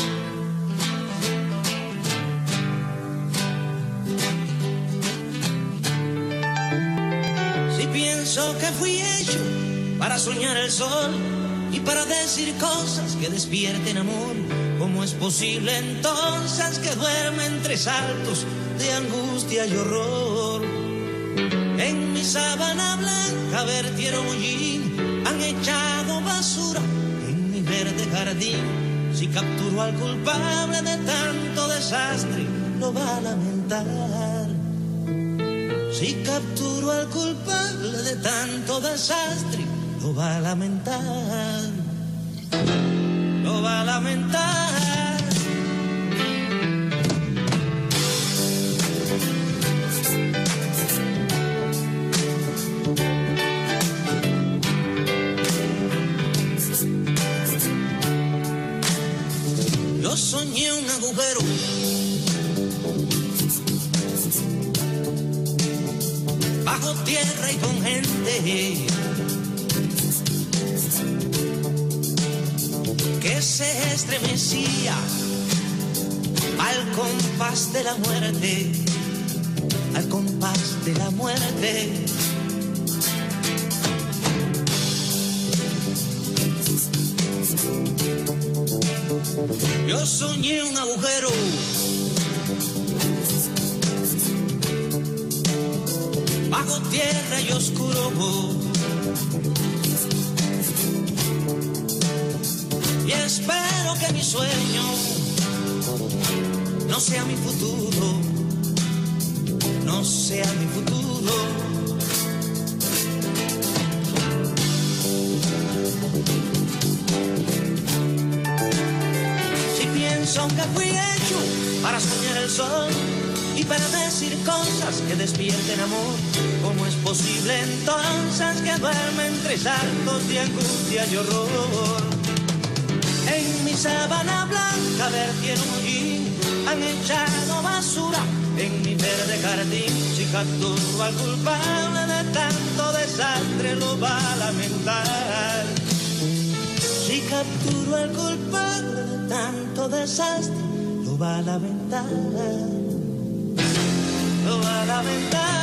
Pienso que fui hecho para soñar el sol y para decir cosas que despierten amor. ¿Cómo es posible entonces que duerme entre saltos de angustia y horror? En mi sábana blanca vertieron hollín, han echado basura en mi verde jardín. Si capturo al culpable de tanto desastre, lo va a lamentar. Si capturo al culpable de tanto desastre, lo va a lamentar, lo va a lamentar. Yo soñé un agujero bajo tierra y con gente que se estremecía al compás de la muerte, al compás de la muerte. Yo soñé un agujero tierra y oscuro. Y espero que mi sueño no sea mi futuro, no sea mi futuro. Si pienso que fui hecho para soñar el sol y para decir cosas que despierten amor, ¿cómo es posible entonces que duerme entre saltos de angustia y horror? En mi sábana blanca vertieron hollín, han echado basura en mi verde jardín. Si capturo al culpable de tanto desastre lo va a lamentar. Si capturo al culpable de tanto desastre lo va a lamentar. Lo va a lamentar.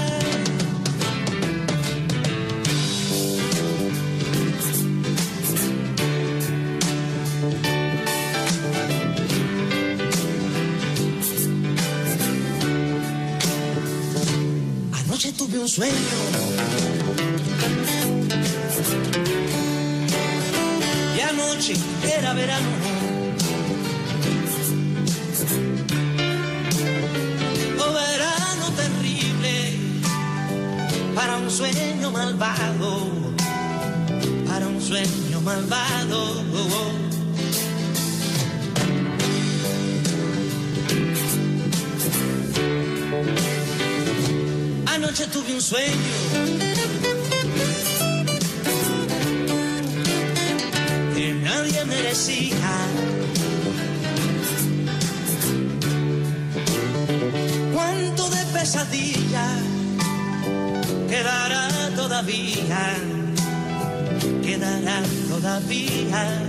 Anoche tuve un sueño y anoche era verano. Oh, verano terrible para un sueño malvado, para un sueño malvado. Anoche tuve un sueño que nadie merecía. Cuánto de pesadilla quedará todavía, quedará todavía.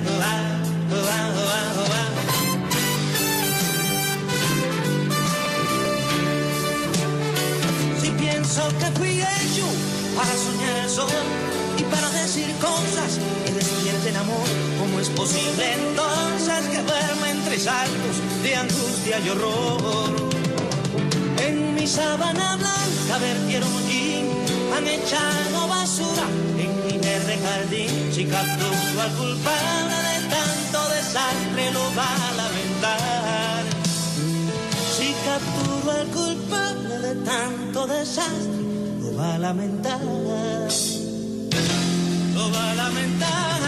Pienso que fui hecho para soñar el sol y para decir cosas que despierten amor. ¿Cómo es posible entonces que duerma entre saltos de angustia y horror? En mi sábana blanca vertieron hollín, han echado basura en mi verde jardín. Si capturo al culpable de tanto desastre lo va a lamentar. Si capturo al culpable de tanto desastre lo va a lamentar. Lo va a lamentar.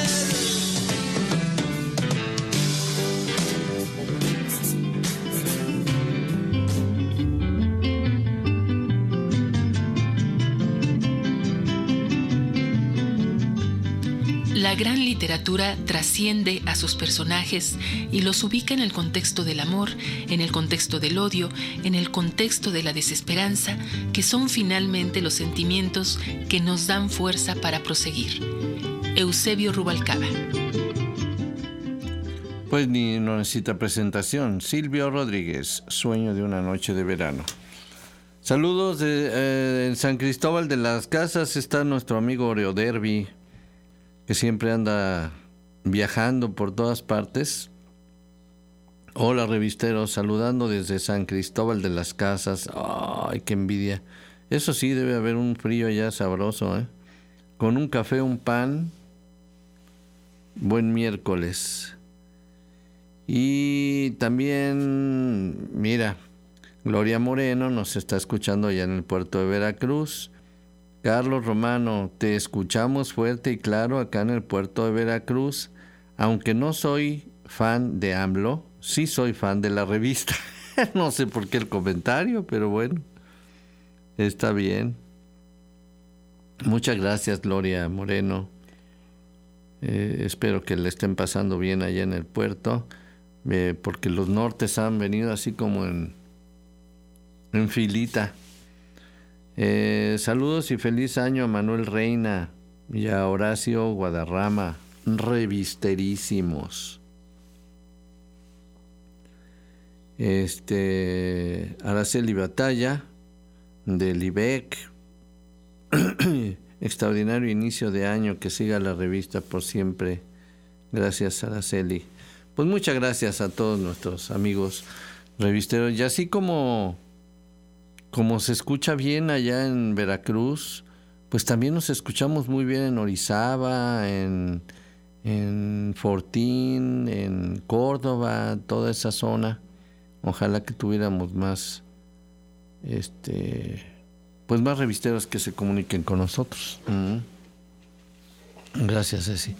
La gran literatura trasciende a sus personajes y los ubica en el contexto del amor, en el contexto del odio, en el contexto de la desesperanza, que son finalmente los sentimientos que nos dan fuerza para proseguir. Eusebio Rubalcaba. Pues no necesita presentación. Silvio Rodríguez, Sueño de una noche de verano. Saludos en San Cristóbal de las Casas. Está nuestro amigo Oreo Derby, que siempre anda viajando por todas partes. Hola, revisteros, saludando desde San Cristóbal de las Casas. ¡Ay, qué envidia! Eso sí, debe haber un frío allá sabroso, ¿eh? Con un café, un pan. Buen miércoles. Y también, mira, Gloria Moreno nos está escuchando allá en el puerto de Veracruz. Carlos Romano, te escuchamos fuerte y claro acá en el puerto de Veracruz. Aunque no soy fan de AMLO, sí soy fan de la revista. No sé por qué el comentario, pero bueno, está bien. Muchas gracias, Gloria Moreno. Espero que le estén pasando bien allá en el puerto, porque los nortes han venido así como en filita. Saludos y feliz año a Manuel Reina y a Horacio Guadarrama, revisterísimos. Araceli Batalla del IBEC. Extraordinario inicio de año, que siga la revista por siempre. Gracias, Araceli. Pues muchas gracias a todos nuestros amigos revisteros. Y así como como se escucha bien allá en Veracruz, pues también nos escuchamos muy bien en Orizaba, en Fortín, en Córdoba, toda esa zona. Ojalá que tuviéramos más, pues más revisteros que se comuniquen con nosotros. Gracias, Ceci.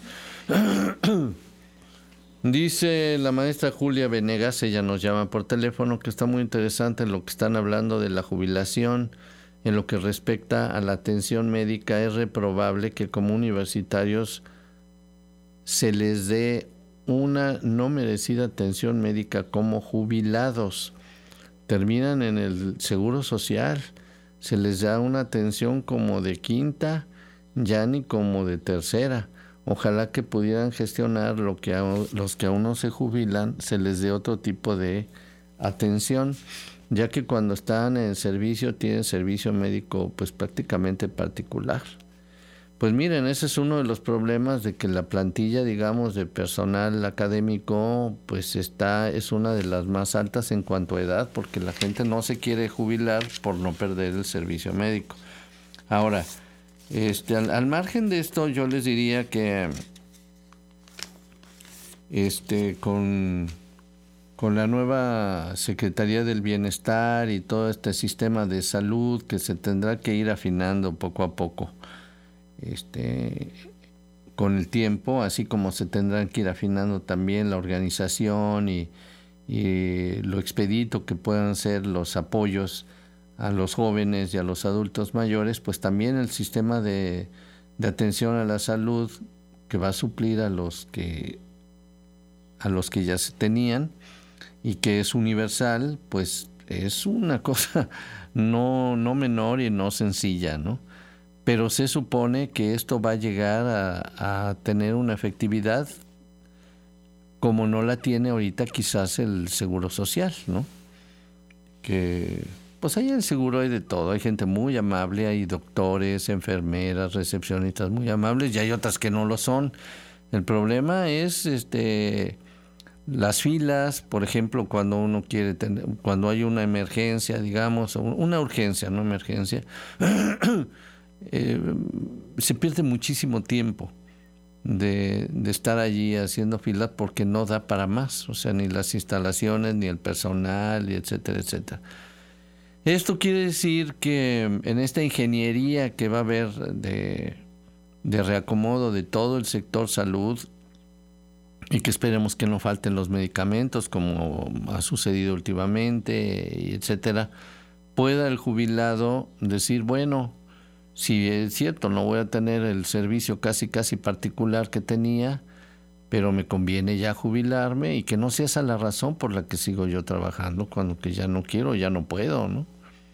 Dice la maestra Julia Venegas, ella nos llama por teléfono, que está muy interesante en lo que están hablando de la jubilación. En lo que respecta a la atención médica, es reprobable que como universitarios se les dé una no merecida atención médica como jubilados. Terminan en el Seguro Social, se les da una atención como de quinta, ya ni como de tercera. Ojalá que pudieran gestionar lo que los que aún no se jubilan, se les dé otro tipo de atención, ya que cuando están en servicio tienen servicio médico pues prácticamente particular. Pues miren, ese es uno de los problemas de que la plantilla, digamos, de personal académico pues es una de las más altas en cuanto a edad, porque la gente no se quiere jubilar por no perder el servicio médico. Ahora, al margen de esto, yo les diría que con la nueva Secretaría del Bienestar y todo este sistema de salud que se tendrá que ir afinando poco a poco, con el tiempo, así como se tendrán que ir afinando también la organización y lo expedito que puedan ser los apoyos a los jóvenes y a los adultos mayores, pues también el sistema de atención a la salud que va a suplir a los que ya se tenían y que es universal, pues es una cosa no menor y no sencilla, ¿no? Pero se supone que esto va a llegar a tener una efectividad como no la tiene ahorita quizás el Seguro Social, ¿no? Que pues ahí en el seguro hay de todo, hay gente muy amable, hay doctores, enfermeras, recepcionistas muy amables y hay otras que no lo son. El problema es las filas, por ejemplo, cuando uno quiere cuando hay una emergencia, digamos, una urgencia, no emergencia, se pierde muchísimo tiempo de estar allí haciendo filas porque no da para más, o sea, ni las instalaciones, ni el personal, y etcétera, etcétera. Esto quiere decir que en esta ingeniería que va a haber de reacomodo de todo el sector salud, y que esperemos que no falten los medicamentos como ha sucedido últimamente, y etcétera, pueda el jubilado decir, bueno, si es cierto, no voy a tener el servicio casi particular que tenía, pero me conviene ya jubilarme, y que no sea esa la razón por la que sigo yo trabajando cuando que ya no quiero, ya no puedo, ¿no?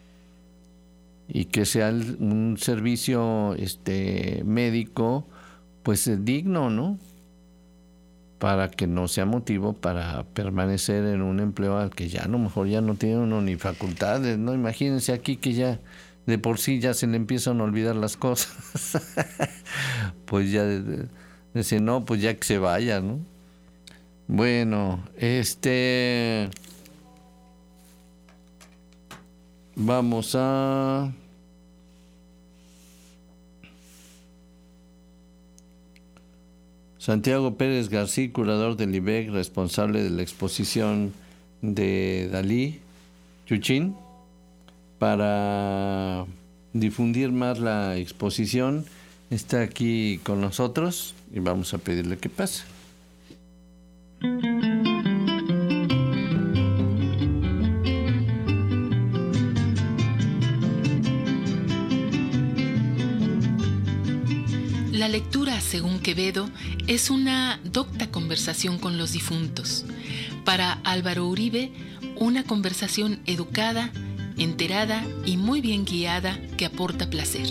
Y que sea un servicio médico pues digno, ¿no? Para que no sea motivo para permanecer en un empleo al que ya a lo mejor ya no tiene uno ni facultades, ¿no? Imagínense aquí que ya de por sí ya se le empiezan a olvidar las cosas. Pues ya dice, no, pues ya que se vaya, ¿no? Bueno, vamos a Santiago Pérez García, curador del IBEC, responsable de la exposición de Dalí, Chuchín, para difundir más la exposición, está aquí con nosotros y vamos a pedirle que pase. La lectura, según Quevedo, es una docta conversación con los difuntos. Para Álvaro Uribe, una conversación educada, enterada y muy bien guiada que aporta placer.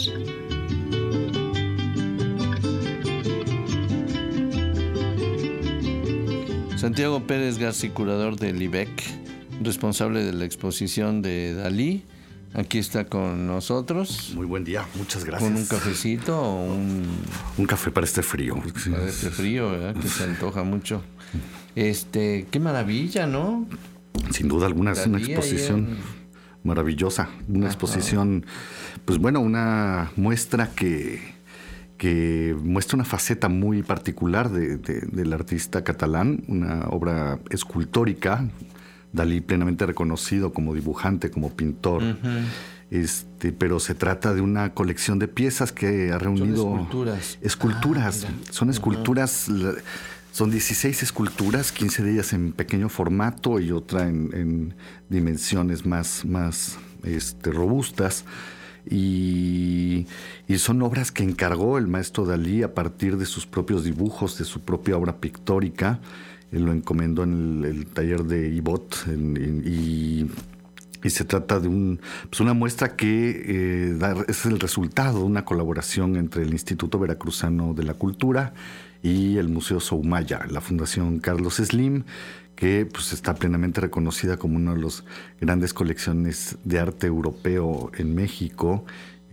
Santiago Pérez García, curador del IBEC, responsable de la exposición de Dalí, aquí está con nosotros. Muy buen día, muchas gracias. ¿Con un cafecito o un café para este frío? Para este frío, ¿verdad? Que se antoja mucho. Qué maravilla, ¿no? Sin duda alguna, es una exposición maravillosa. Una exposición, pues bueno, una muestra que muestra una faceta muy particular del artista catalán, una obra escultórica, Dalí plenamente reconocido como dibujante, como pintor. Pero se trata de una colección de piezas que ha reunido... Son esculturas. Esculturas. Son esculturas... Son 16 esculturas, 15 de ellas en pequeño formato y otra en dimensiones más robustas. Y son obras que encargó el maestro Dalí a partir de sus propios dibujos, de su propia obra pictórica. Él lo encomendó en el taller de Ibot y se trata de una muestra que es el resultado de una colaboración entre el Instituto Veracruzano de la Cultura y el Museo Soumaya, la Fundación Carlos Slim, que pues está plenamente reconocida como una de las grandes colecciones de arte europeo en México,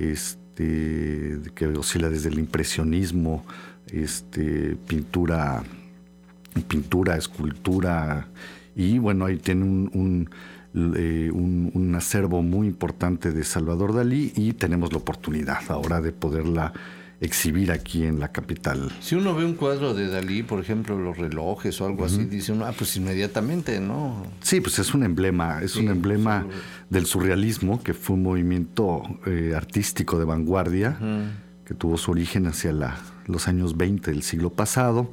que oscila desde el impresionismo, pintura, escultura, y bueno, ahí tiene un acervo muy importante de Salvador Dalí y tenemos la oportunidad ahora de poderla exhibir aquí en la capital. Si uno ve un cuadro de Dalí, por ejemplo, los relojes o algo así, dice uno, pues inmediatamente, ¿no? Sí, pues es un emblema, del surrealismo, que fue un movimiento artístico de vanguardia, que tuvo su origen hacia los años 20 del siglo pasado,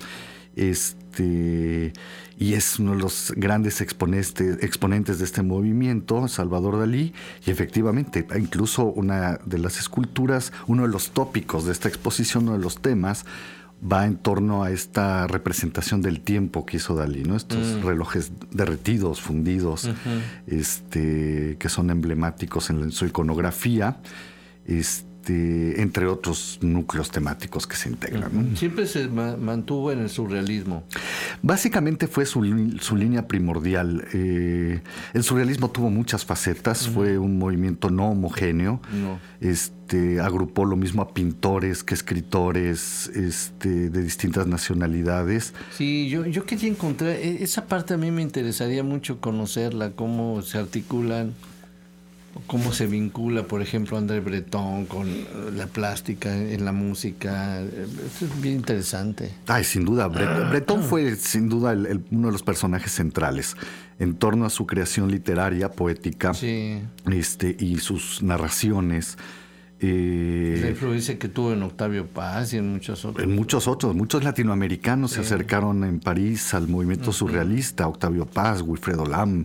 y es uno de los grandes exponentes de este movimiento, Salvador Dalí, y efectivamente, incluso una de las esculturas, uno de los tópicos de esta exposición, uno de los temas, va en torno a esta representación del tiempo que hizo Dalí, ¿no? Estos relojes derretidos, fundidos, que son emblemáticos en su iconografía, entre otros núcleos temáticos que se integran, ¿no? Siempre se mantuvo en el surrealismo. Básicamente fue su línea primordial. El surrealismo tuvo muchas facetas, fue un movimiento no homogéneo. Agrupó lo mismo a pintores que escritores de distintas nacionalidades. Sí, yo quería encontrar, esa parte a mí me interesaría mucho conocerla, cómo se articulan, cómo se vincula, por ejemplo, André Breton con la plástica en la música. Esto es bien interesante. Ay, sin duda. Breton fue, sin duda, uno de los personajes centrales en torno a su creación literaria, poética, y sus narraciones. La influencia que tuvo en Octavio Paz y en muchos otros. Muchos latinoamericanos se acercaron en París al movimiento surrealista, Octavio Paz, Wilfredo Lam,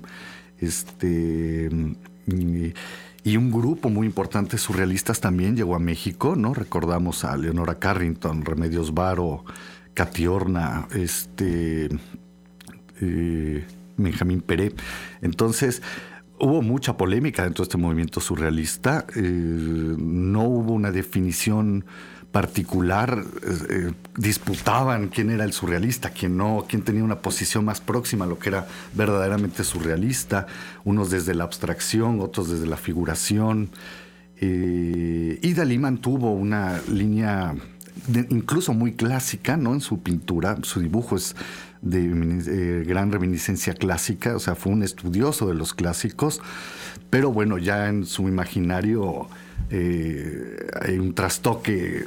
y un grupo muy importante de surrealistas también llegó a México, ¿no? Recordamos a Leonora Carrington, Remedios Varo, Catiorna, Benjamín Peré. Entonces, hubo mucha polémica dentro de este movimiento surrealista. No hubo una definición particular. Disputaban quién era el surrealista, quién no, quién tenía una posición más próxima a lo que era verdaderamente surrealista, unos desde la abstracción, otros desde la figuración. Y Dalí mantuvo una línea incluso muy clásica, ¿no? En su pintura, su dibujo es de gran reminiscencia clásica, o sea, fue un estudioso de los clásicos, pero bueno, ya en su imaginario hay un trastoque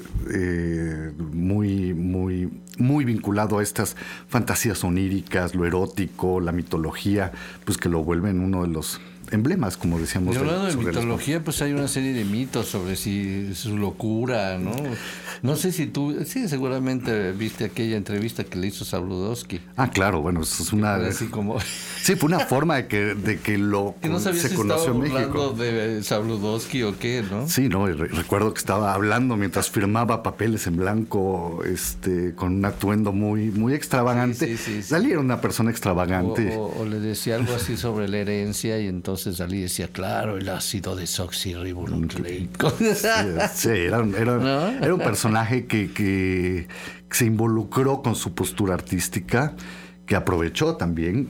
muy vinculado a estas fantasías oníricas, lo erótico, la mitología, pues que lo vuelven uno de los emblemas, como decíamos. Y hablando de mitología, pues hay una serie de mitos sobre su locura, ¿no? No sé si tú, seguramente viste aquella entrevista que le hizo Sabludowski. Ah, claro, bueno, eso es una... Así como... Sí, fue una forma de que lo que no sabía se si conoció en México. Hablando de Sabludowski o qué, ¿no? Sí, no, recuerdo que estaba hablando mientras firmaba papeles en blanco, con un atuendo muy extravagante. Sí. Dalí era una persona extravagante. O le decía algo así sobre la herencia y entonces Dalí decía, claro, el ácido desoxirribonucleico. Sí, era un personaje que se involucró con su postura artística, que aprovechó también,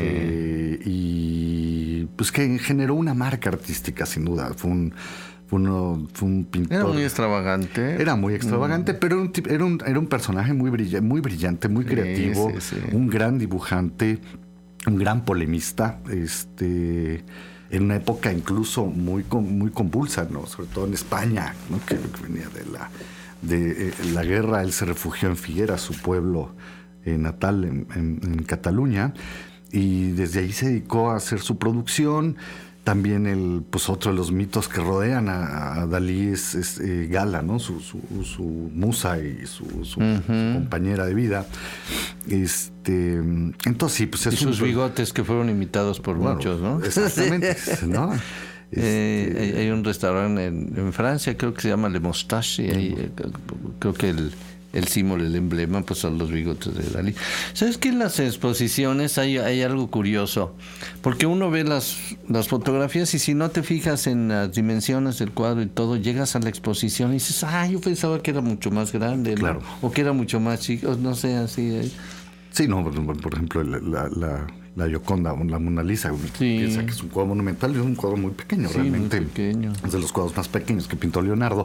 y pues que generó una marca artística, sin duda. Fue un pintor. Era muy extravagante. Era muy extravagante, pero era un personaje muy brillante, muy creativo, un gran dibujante, un gran polemista, en una época incluso muy convulsa, ¿no? Sobre todo en España, ¿no? que venía de la guerra. Él se refugió en Figueras, su pueblo natal en Cataluña, y desde ahí se dedicó a hacer su producción. También pues otro de los mitos que rodean a Dalí es Gala, ¿no? Su musa y su compañera de vida. Entonces sí, pues es sus bigotes que fueron imitados por muchos, ¿no? Exactamente, ¿no? Hay un restaurante en Francia, creo que se llama Le Moustache, y ahí, creo que el símbolo, el emblema, pues son los bigotes de Dalí. ¿Sabes que en las exposiciones hay algo curioso? Porque uno ve las fotografías y si no te fijas en las dimensiones del cuadro y todo, llegas a la exposición y dices, yo pensaba que era mucho más grande, claro, ¿no? O que era mucho más chico, no sé, así. Sí, no, por ejemplo, la Gioconda, la Mona Lisa, piensa que es un cuadro monumental, y es un cuadro muy pequeño, sí, realmente. Muy pequeño. Es de los cuadros más pequeños que pintó Leonardo.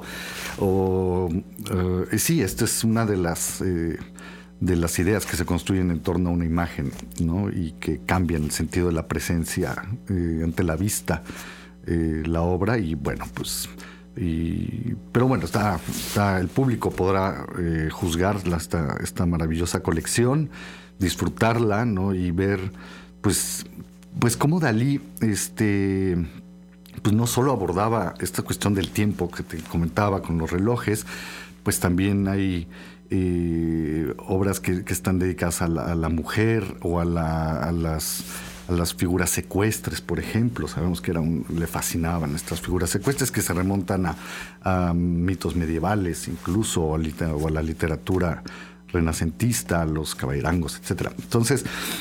Sí, esta es una de las ideas que se construyen en torno a una imagen, ¿no? Y que cambian el sentido de la presencia ante la vista, la obra, y bueno, pues... pero bueno, el público podrá juzgar esta maravillosa colección, disfrutarla, ¿no? Y ver pues cómo Dalí pues no solo abordaba esta cuestión del tiempo que te comentaba con los relojes, pues también hay obras que están dedicadas a la mujer o a las figuras ecuestres, por ejemplo. Sabemos que le fascinaban estas figuras ecuestres que se remontan a mitos medievales incluso, o a la literatura renacentista, los caballerangos, etcétera. Entonces,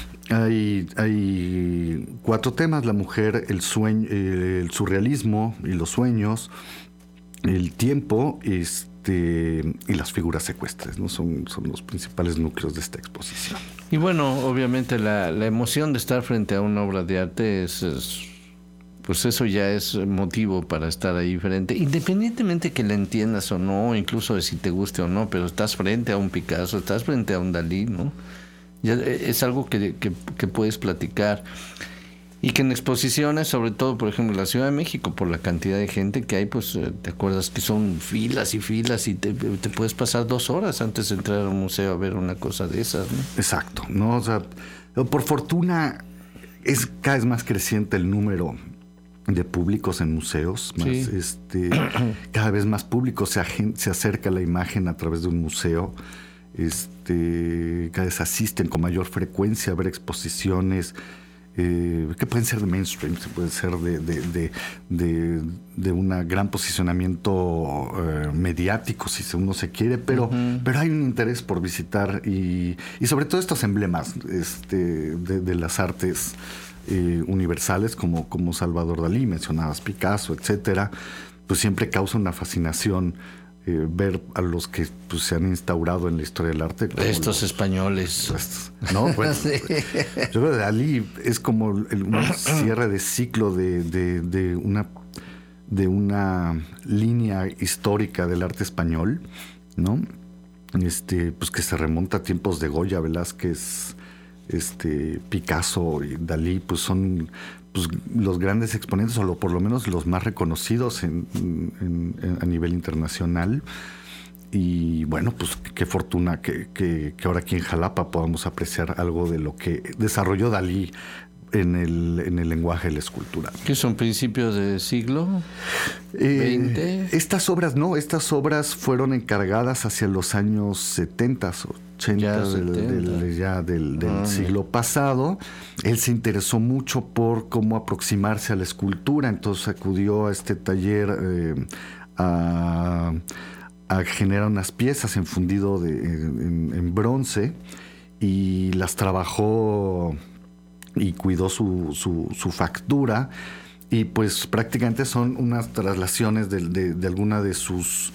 hay 4 temas: la mujer, el sueño, el surrealismo y los sueños, el tiempo, y las figuras ecuestres, ¿no? Son los principales núcleos de esta exposición. Y bueno, obviamente la emoción de estar frente a una obra de arte pues eso ya es motivo para estar ahí frente, independientemente que la entiendas o no, incluso de si te guste o no, pero estás frente a un Picasso, estás frente a un Dalí, ¿no? Ya es algo que puedes platicar. Y que en exposiciones, sobre todo, por ejemplo, en la Ciudad de México, por la cantidad de gente que hay, pues te acuerdas que son filas y filas y te puedes pasar 2 horas antes de entrar a un museo a ver una cosa de esas, ¿no? Exacto, ¿no? O sea, por fortuna es cada vez más creciente el número de públicos en museos, más, sí. Cada vez más público se acerca a la imagen a través de un museo. Cada vez asisten con mayor frecuencia a ver exposiciones que pueden ser de mainstream, pueden ser de un gran posicionamiento mediático, si uno se quiere, pero hay un interés por visitar y sobre todo estos emblemas de las artes universales como Salvador Dalí, mencionabas Picasso, etcétera, pues siempre causa una fascinación ver a los que pues, se han instaurado en la historia del arte. Estos españoles. ¿No? Pues, sí. Yo creo que Dalí es como un cierre de ciclo de una línea histórica del arte español, ¿no? Pues que se remonta a tiempos de Goya, Velázquez, Picasso y Dalí, pues son pues, los grandes exponentes, o por lo menos los más reconocidos a nivel internacional. Y bueno, pues qué fortuna que ahora aquí en Jalapa podamos apreciar algo de lo que desarrolló Dalí en el lenguaje de la escultura. ¿Qué son principios del siglo XX? Estas obras fueron encargadas hacia los años 70, 80 del siglo pasado. Él se interesó mucho por cómo aproximarse a la escultura, entonces acudió a este taller a generar unas piezas en fundido en bronce, y las trabajó y cuidó su factura, y pues prácticamente son unas traslaciones de alguna de sus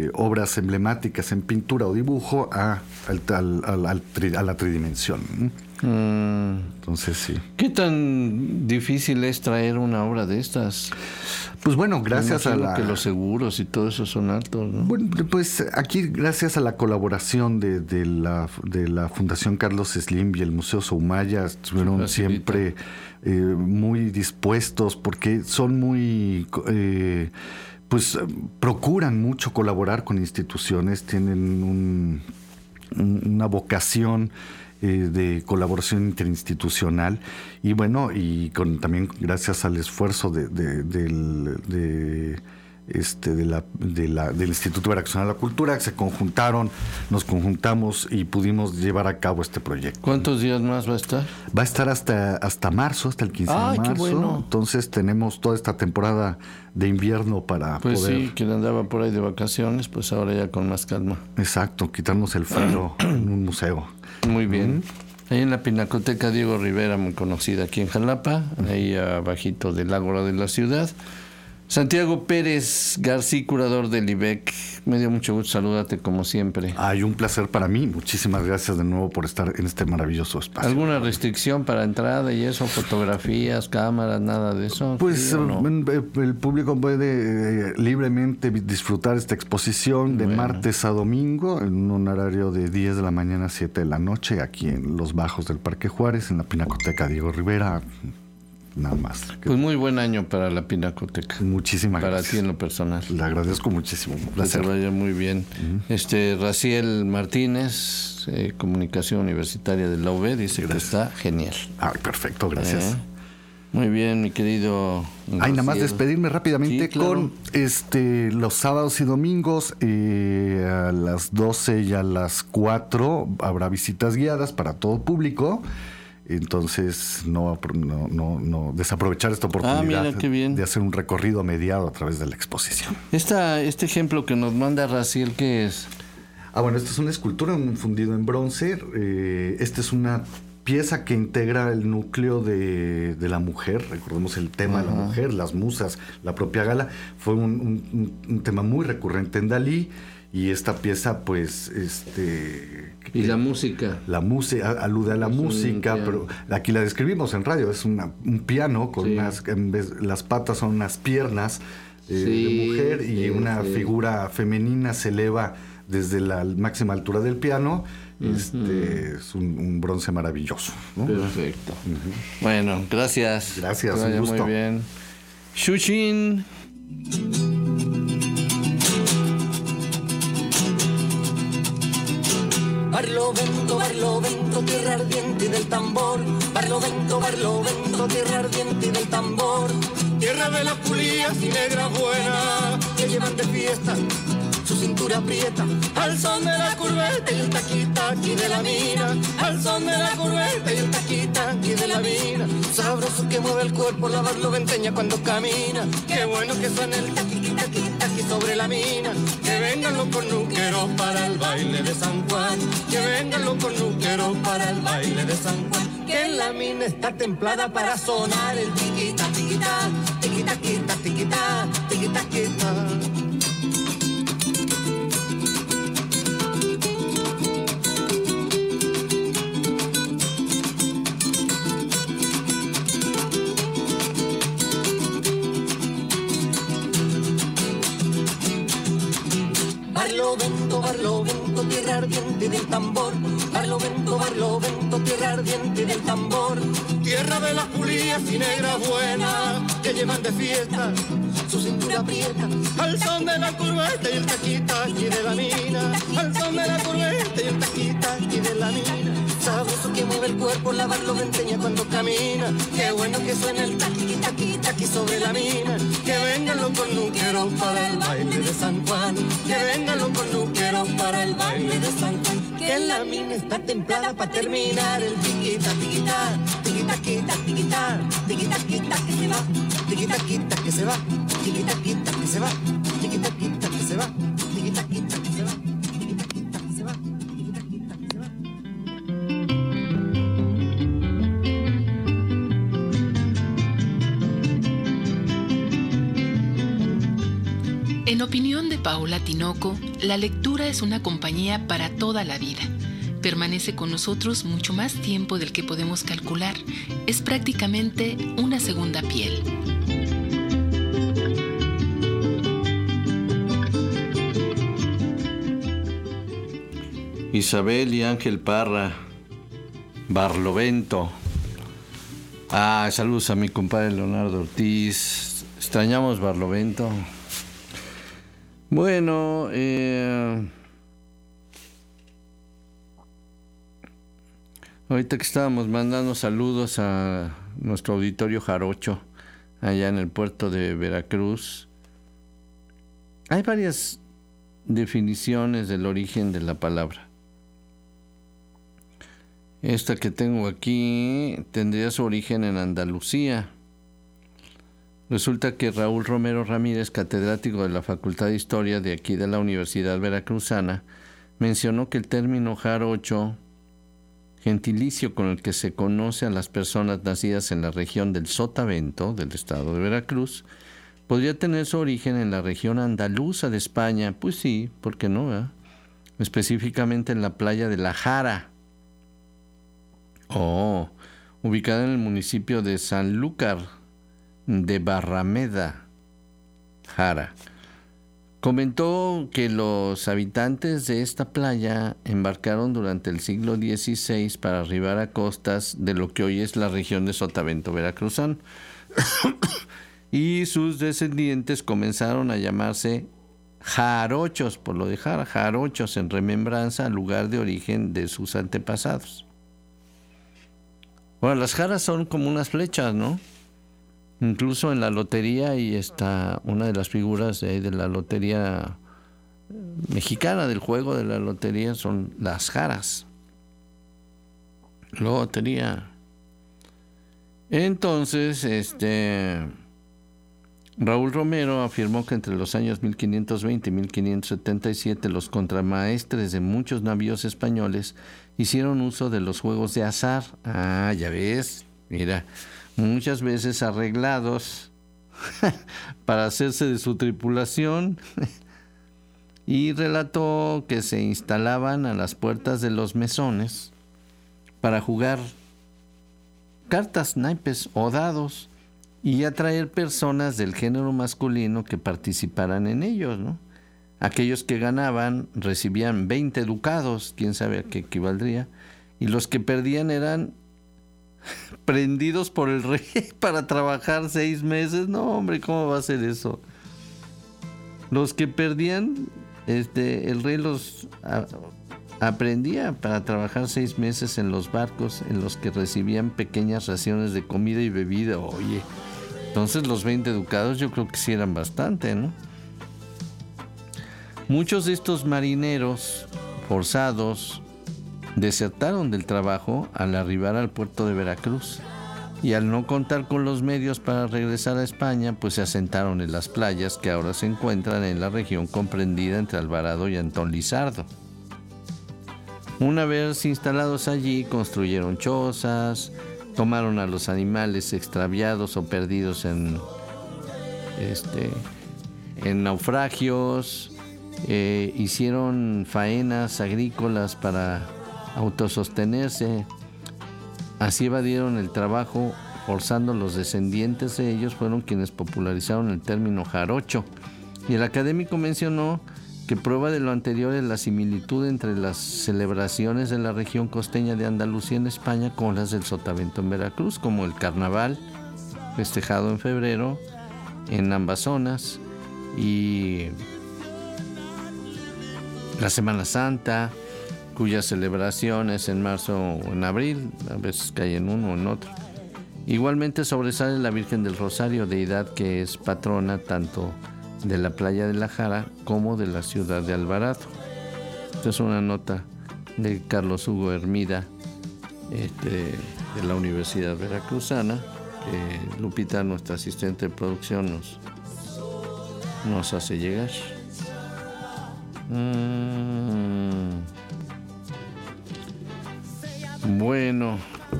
obras emblemáticas en pintura o dibujo a la tridimensión. Entonces sí. ¿Qué tan difícil es traer una obra de estas? Pues bueno, gracias a que los seguros y todo eso son altos, ¿no? Bueno, pues aquí gracias a la colaboración de la Fundación Carlos Slim y el Museo Soumaya estuvieron siempre muy dispuestos porque son muy pues procuran mucho colaborar con instituciones, tienen una vocación de colaboración interinstitucional y bueno, y también gracias al esfuerzo del Instituto Veracruzano de la Cultura, nos conjuntamos y pudimos llevar a cabo este proyecto. ¿Cuántos días más va a estar? Va a estar hasta marzo, hasta el 15 de marzo. Qué bueno. Entonces tenemos toda esta temporada de invierno para poder... Pues sí, quien andaba por ahí de vacaciones, pues ahora ya con más calma. Exacto, quitarnos el frío en un museo. Muy bien. Ahí en la Pinacoteca Diego Rivera, muy conocida aquí en Jalapa, ahí abajito del Ágora de la ciudad. Santiago Pérez García, curador del IBEC. Me dio mucho gusto saludarte como siempre. Hay un placer para mí. Muchísimas gracias de nuevo por estar en este maravilloso espacio. ¿Alguna restricción para entrada y eso? ¿Fotografías, cámaras, nada de eso? Pues ¿sí, no? El público puede libremente disfrutar esta exposición de martes a domingo en un horario de 10 de la mañana a 7 de la noche aquí en los bajos del Parque Juárez, en la Pinacoteca Diego Rivera. Nada más. Pues muy buen año para la Pinacoteca. Muchísimas gracias. Para ti en lo personal. Le agradezco muchísimo. Que te vaya muy bien. Raciel Martínez, Comunicación Universitaria de la UB, dice que está genial. Perfecto, gracias. Muy bien, mi querido Raciel. Nada más despedirme rápidamente con los sábados y domingos a las 12 y a las 4 habrá visitas guiadas para todo público. Entonces, no desaprovechar esta oportunidad de hacer un recorrido mediado a través de la exposición. Este ejemplo que nos manda Raciel, ¿qué es? Bueno, esta es una escultura, un fundido en bronce. Esta es una pieza que integra el núcleo de la mujer. Recordemos el tema de la mujer, las musas, la propia gala. Fue un tema muy recurrente en Dalí. Y esta pieza, pues, ¿y la música? La música, alude a la música, pero aquí la describimos en radio, es un piano con las patas son unas piernas de mujer y una figura femenina se eleva desde la máxima altura del piano. Es un bronce maravilloso, ¿no? Perfecto. Bueno, gracias. Gracias, un gusto. Muy bien. Shushin. Barlovento, tierra ardiente del tambor. Barlovento, tierra ardiente del tambor. Tierra de las pulías y negras buenas que llevan de fiesta su cintura aprieta. Al son de la curveta y el taquitaqui de la mina. Al son de la curveta y el taquitaqui de la mina. Sabroso que mueve el cuerpo la barloventeña cuando camina. Qué bueno que suena el taqui sobre la mina. Que vengan los cornuqueros para el baile de San Juan. Que vengan los cornuqueros para el baile de San Juan. Que la mina está templada para sonar el tiquita, tiquita, tiquita, tiquita, tiquita, tiquita, tiquita. Barlovento, tierra ardiente del tambor. Barlovento, tierra ardiente del tambor. Tierra de las pulías y negras buenas que llevan de fiesta su cintura aprieta. Al son de la curveta y el taquitaqui de la mina. Al son de la curveta y el taquitaqui de la mina. Sabroso que mueve el cuerpo la barloventeña cuando camina. Qué bueno que suena el taqui sobre la mina. Que vengan los cornuqueros para el baile de San Juan. Que vengan los cornuqueros para el baile de San Juan. Que la mina está templada para terminar el tiquita, tiquita, tiquita, tiquita, tiquita, tiquita, tiquita, que se va, tiquita, tiquita, que se va, tiquita, tiquita, que se va, tiquita, tiquita, que se va, tiquita, tiquita, que se va, tiquita, tiquita, que se va, tiquita, tiquita, que se va. En opinión de Paula Tinoco, la lectura es una compañía para toda la vida. permanece con nosotros mucho más tiempo del que podemos calcular. Es prácticamente una segunda piel. Isabel y Ángel Parra, Barlovento. Saludos a mi compadre Leonardo Ortiz. Extrañamos Barlovento. Bueno, ahorita que estábamos mandando saludos a nuestro auditorio jarocho allá en el puerto de Veracruz, hay varias definiciones del origen de la palabra. Esta que tengo aquí tendría su origen en Andalucía. Resulta que Raúl Romero Ramírez, catedrático de la Facultad de Historia de aquí de la Universidad Veracruzana, mencionó que el término jarocho, gentilicio con el que se conoce a las personas nacidas en la región del Sotavento, del estado de Veracruz, podría tener su origen en la región andaluza de España. Pues sí, ¿por qué no? Específicamente en la playa de La Jara, ubicada en el municipio de Sanlúcar de Barrameda, Jara. Comentó que los habitantes de esta playa embarcaron durante el siglo XVI para arribar a costas de lo que hoy es la región de Sotavento veracruzano. Y sus descendientes comenzaron a llamarse jarochos, por lo de Jara, jarochos, en remembranza al lugar de origen de sus antepasados. Bueno, las jaras son como unas flechas, ¿no? Incluso en la lotería, ahí está una de las figuras de la lotería mexicana, del juego de la lotería, son las jaras. Lotería. Entonces, Raúl Romero afirmó que entre los años 1520 y 1577 los contramaestres de muchos navíos españoles hicieron uso de los juegos de azar. Ya ves, mira, muchas veces arreglados para hacerse de su tripulación. Y relató que se instalaban a las puertas de los mesones para jugar cartas, naipes o dados y atraer personas del género masculino que participaran en ellos, ¿no? Aquellos que ganaban recibían 20 ducados, quién sabe a qué equivaldría, y los que perdían eran prendidos por el rey para trabajar 6 meses. No, hombre, ¿cómo va a ser eso? Los que perdían, el rey los aprendía para trabajar 6 meses en los barcos en los que recibían pequeñas raciones de comida y bebida. Oye, entonces los 20 ducados yo creo que sí eran bastante, ¿no? Muchos de estos marineros forzados desertaron del trabajo al arribar al puerto de Veracruz y al no contar con los medios para regresar a España, pues se asentaron en las playas que ahora se encuentran en la región comprendida entre Alvarado y Antón Lizardo. Una vez instalados allí, construyeron chozas, tomaron a los animales extraviados o perdidos en naufragios, hicieron faenas agrícolas para autosostenerse. Así evadieron el trabajo, forzando los descendientes de ellos fueron quienes popularizaron el término jarocho. Y el académico mencionó que prueba de lo anterior es la similitud entre las celebraciones de la región costeña de Andalucía en España con las del Sotavento en Veracruz, como el carnaval, festejado en febrero en ambas zonas, y la Semana Santa, cuyas celebraciones en marzo o en abril, a veces cae en uno o en otro. Igualmente sobresale la Virgen del Rosario, deidad que es patrona tanto de la playa de La Jara como de la ciudad de Alvarado. Esta es una nota de Carlos Hugo Hermida, de la Universidad Veracruzana, que Lupita, nuestra asistente de producción, nos hace llegar. Bueno,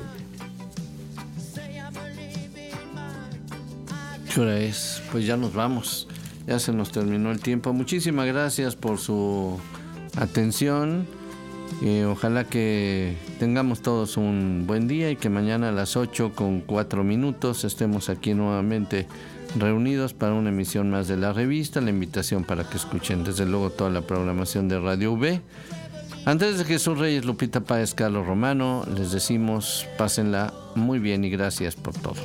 ¿qué hora es? Pues ya nos vamos. Ya se nos terminó el tiempo. Muchísimas gracias por su atención Ojalá que tengamos todos un buen día y que mañana a las 8:04 estemos aquí nuevamente reunidos para una emisión más de la revista. La invitación para que escuchen desde luego toda la programación de Radio V. Antes de Jesús Reyes, Lupita Páez, Carlos Romano, les decimos pásenla muy bien y gracias por todo.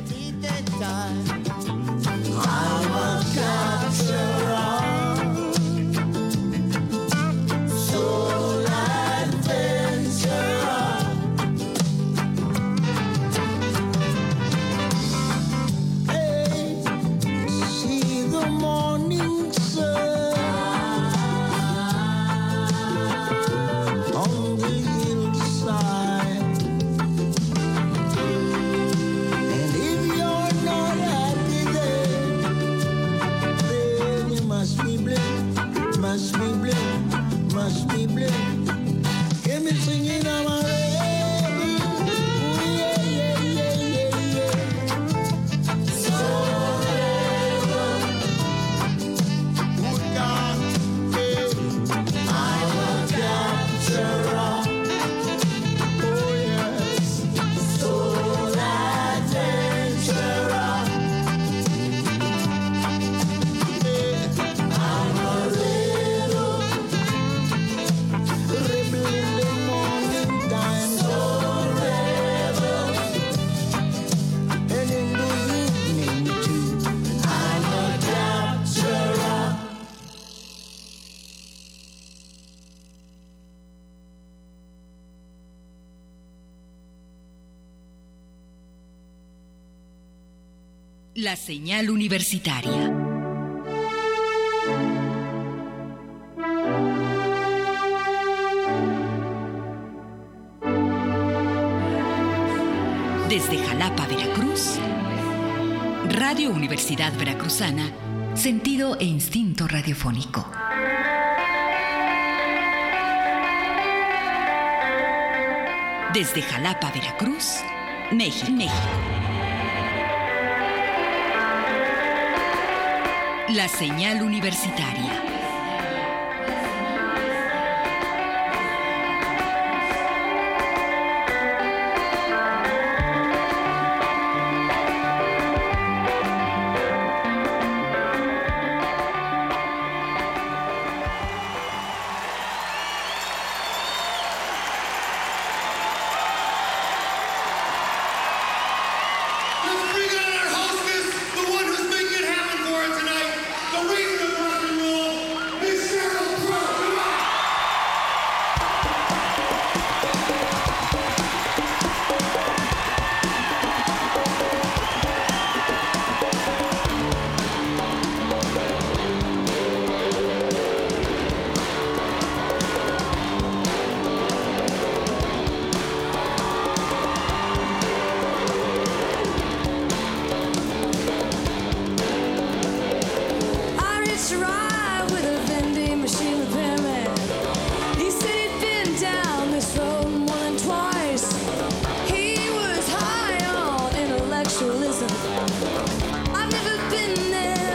Must be blue. Hear me singing on my baby. Ooh, yeah, yeah, yeah, yeah, yeah. Forever. Good God, yeah. I'm a capturer. Oh, yes. Soul adventurer. Yeah. I'm a little rebel in the morning time, so rebel, and in the evening too. I'm a capturer. La señal universitaria. Desde Jalapa, Veracruz, Radio Universidad Veracruzana, sentido e instinto radiofónico. Desde Jalapa, Veracruz, México. La señal universitaria. Let's bring on our hostess, the one who's making it happen for us tonight, the reason of rock and roll, Miss Sheryl Crow. Come on! It's right.